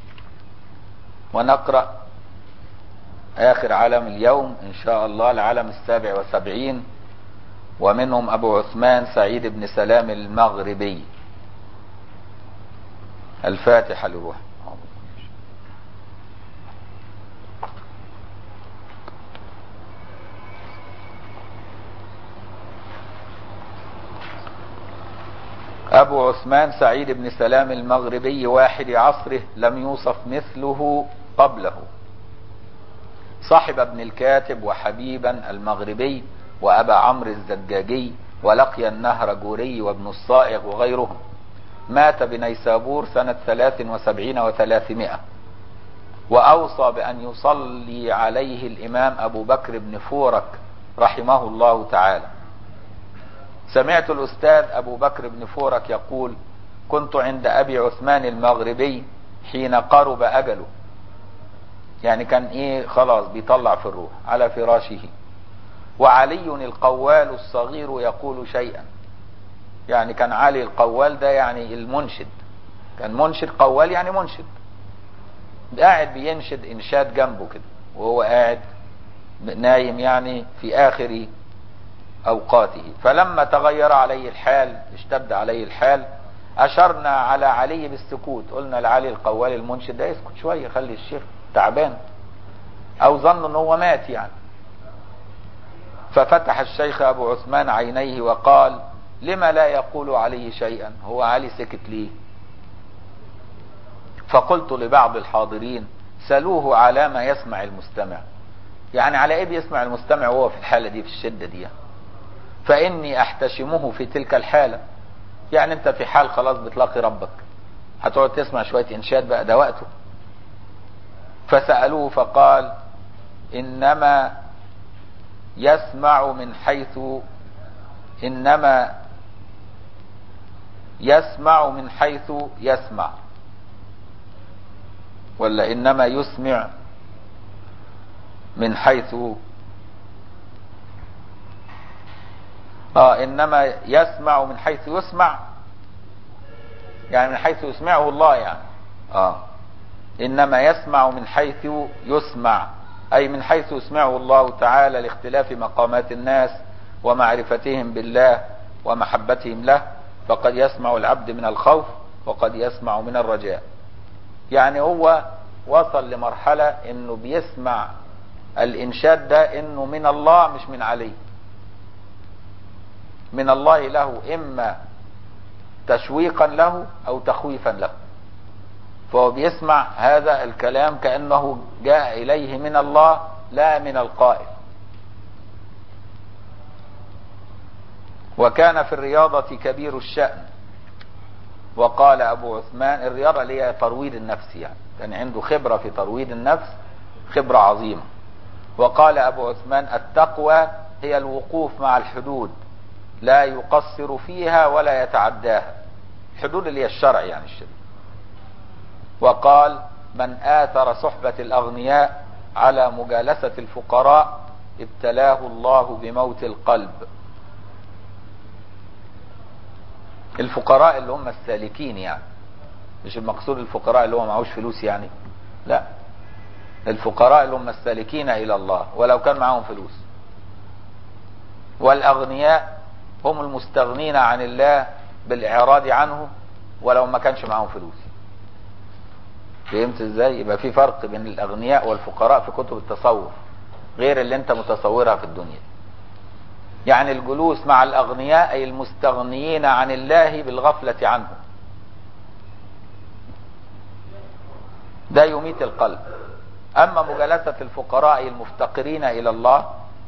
ونقرأ آخر علم اليوم إن شاء الله العلم 77، ومنهم أبو عثمان سعيد بن سلام المغربي. الفاتحة لروح. أبو عثمان سعيد بن سلام المغربي واحد عصره لم يوصف مثله قبله، صاحب ابن الكاتب وحبيبا المغربي وأبا عمرو الزجاجي، ولقي النهرجوري وابن الصائغ وغيرهم. مات بنيسابور سنة 73 و300، وأوصى بأن يصلي عليه الإمام أبو بكر بن فورك رحمه الله تعالى. سمعت الأستاذ أبو بكر بن فورك يقول: كنت عند أبي عثمان المغربي حين قرب أجله، يعني كان إيه خلاص بيطلع في الروح، على فراشه، وعلي القوال الصغير يقول شيئا. يعني كان علي القوال ده يعني المنشد، كان منشد قوال يعني منشد، قاعد بينشد إنشاد جنبه كده وهو قاعد نايم يعني في آخر أوقاته. فلما تغير عليه الحال، اشتد عليه الحال، أشرنا على علي بالسكوت. قلنا لعلي القوال المنشد ده يسكت شوية، خلي الشيخ تعبان، أو ظنوا أنه هو مات يعني. ففتح الشيخ أبو عثمان عينيه وقال: لما لا يقول عليه شيئا؟ هو علي سكت ليه؟ فقلت لبعض الحاضرين: سلوه على ما يسمع المستمع. يعني على ايه بيسمع المستمع وهو في الحالة دي، في الشدة دي؟ فإني أحتشمه في تلك الحالة. يعني انت في حال خلاص بتلاقي ربك، هتقعد تسمع شوية إنشاد بقى؟ ده وقته. فسألوه فقال: إنما يسمع من حيث يسمع، ولا إنما يسمع من حيث إنما يسمع من حيث يسمع، يعني من حيث يسمعه الله يعني. إنما يسمع من حيث يسمع، أي من حيث يسمعه الله تعالى، لاختلاف مقامات الناس ومعرفتهم بالله ومحبتهم له. فقد يسمع العبد من الخوف وقد يسمع من الرجاء. يعني هو وصل لمرحلة انه بيسمع الانشاد ده انه من الله مش من عليه، من الله له، اما تشويقا له او تخويفا له. فهو بيسمع هذا الكلام كأنه جاء اليه من الله لا من القائل. وكان في الرياضة كبير الشأن. وقال أبو عثمان: الرياضة اللي هي ترويض النفس، يعني كان عنده خبرة في ترويض النفس، خبرة عظيمة. وقال أبو عثمان التقوى هي الوقوف مع الحدود، لا يقصر فيها ولا يتعداها، الحدود اللي هي الشرع يعني الشرع. وقال من آثر صحبة الأغنياء على مجالسة الفقراء ابتلاه الله بموت القلب. الفقراء اللي هم السالكين يعني، مش المقصود الفقراء اللي هو معهوش فلوس يعني، لا، الفقراء اللي هم السالكين إلى الله ولو كان معهم فلوس. والأغنياء هم المستغنين عن الله بالإعراض عنه ولو ما كانش معهم فلوس. فهمت ازاي؟ يبقى في فرق بين الأغنياء والفقراء في كتب التصوف غير اللي انت متصورها في الدنيا. يعني الجلوس مع الأغنياء أي المستغنيين عن الله بالغفلة عنه، ده يميت القلب. أما مجالسة الفقراء أي المفتقرين إلى الله،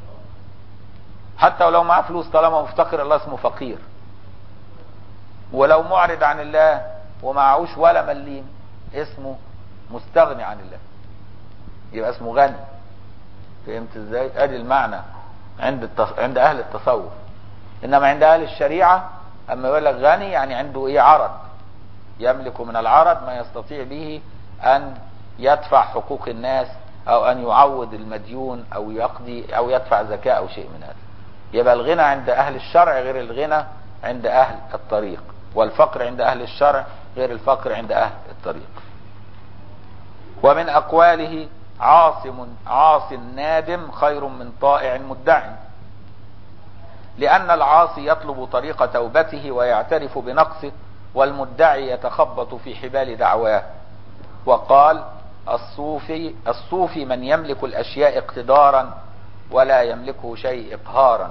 حتى ولو معاه فلوس طالما مفتقر الله اسمه فقير، ولو معرض عن الله ومعهوش ولا مليم اسمه مستغني عن الله، يبقى اسمه غني. فهمت ازاي؟ ادي المعنى عند اهل التصوف. انما عند اهل الشريعة اما يقول لك غني يعني عنده ايه؟ عرض، يملك من العرض ما يستطيع به ان يدفع حقوق الناس او ان يعوض المديون او يقضي او يدفع زكاة او شيء من هذا. يبقى الغنى عند اهل الشرع غير الغنى عند اهل الطريق، والفقر عند اهل الشرع غير الفقر عند اهل الطريق. ومن اقواله عاص نادم خير من طائع مدع، لان العاصي يطلب طريق توبته ويعترف بنقصه، والمدعي يتخبط في حبال دعواه. وقال الصوفي من يملك الاشياء اقتدارا ولا يملكه شيء اقهارا.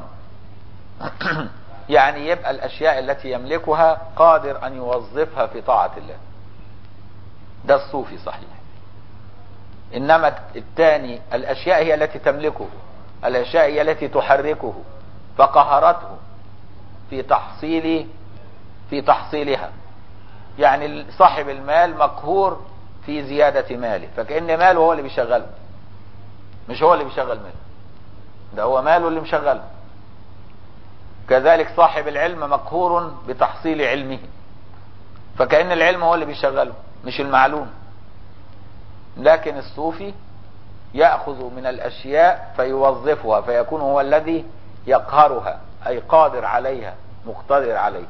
يعني يبقى الاشياء التي يملكها قادر ان يوظفها في طاعة الله، ده الصوفي صحيح. انما الثاني الاشياء هي التي تملكه، الاشياء هي التي تحركه فقهرته في تحصيلها. يعني صاحب المال مقهور في زيادة ماله، فكأن ماله هو اللي بيشغله، مش هو اللي بيشغل ماله، ده هو ماله اللي مشغله. كذلك صاحب العلم مقهور بتحصيل علمه، فكأن العلم هو اللي بيشغله مش المعلوم. لكن الصوفي يأخذ من الأشياء فيوظفها فيكون هو الذي يقهرها، أي قادر عليها مقتدر عليها.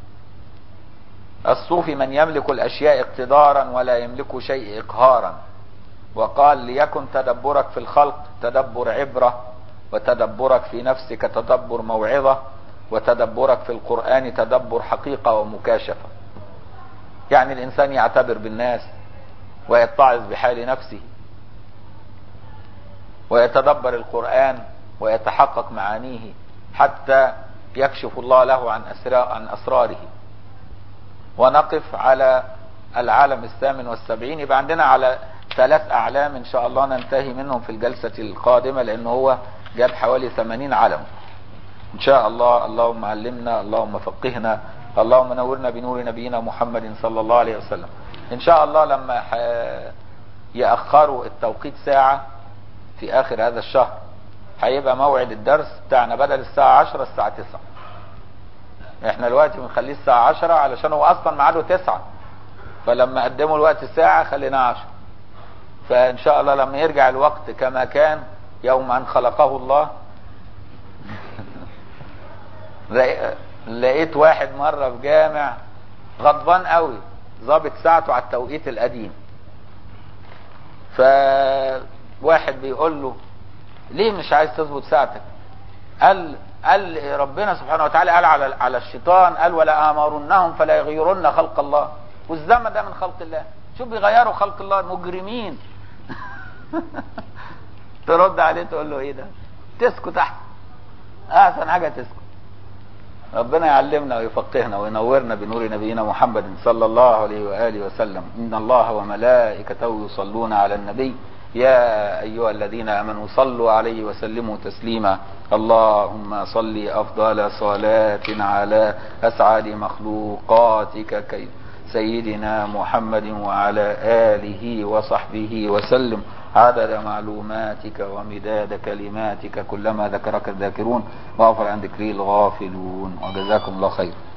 الصوفي من يملك الأشياء اقتدارا ولا يملك شيء إقهارا. وقال ليكن تدبرك في الخلق تدبر عبرة، وتدبرك في نفسك تدبر موعظة، وتدبرك في القرآن تدبر حقيقة ومكاشفة. يعني الإنسان يعتبر بالناس ويتعظ بحال نفسه ويتدبر القرآن ويتحقق معانيه حتى يكشف الله له عن أسراره. ونقف على العالم 78. يبقى عندنا على 3 أعلام إن شاء الله ننتهي منهم في الجلسة القادمة، لأنه هو جاب حوالي 80 علم إن شاء الله. اللهم علمنا، اللهم فقهنا، اللهم نورنا بنور نبينا محمد صلى الله عليه وسلم. إن شاء الله لما يأخروا التوقيت ساعة في آخر هذا الشهر هيبقى موعد الدرس بتاعنا بدل الساعة 10 الساعة 9. احنا دلوقتي بنخليه الساعة 10 علشان هو اصلا ميعاده 9، فلما قدموا الوقت ساعة خليناه 10. فان شاء الله لما يرجع الوقت كما كان يوم ان خلقه الله. لقيت واحد مرة في جامع غضبان قوي ظابط ساعته على التوقيت القديم، فواحد بيقول له ليه مش عايز تظبط ساعتك؟ قال ربنا سبحانه وتعالى قال على الشيطان، قال ولا امرنهم فلا يغيرن خلق الله، والزمن ده من خلق الله. شوف بيغيروا خلق الله مجرمين. ترد عليه تقول له ايه ده؟ تسكت احسن حاجه تسكت. ربنا يعلمنا ويفقهنا وينورنا بنور نبينا محمد صلى الله عليه وآله وسلم. إن الله وملائكته يصلون على النبي يا أيها الذين آمنوا صلوا عليه وسلموا تسليما. اللهم صل أفضل صلاة على أسعد مخلوقاتك سيدنا محمد وعلى آله وصحبه وسلم. عدد معلوماتك ومداد كلماتك كلما ذكرك الذاكرون وغفر عن ذكره الغافلون. وجزاكم الله خير.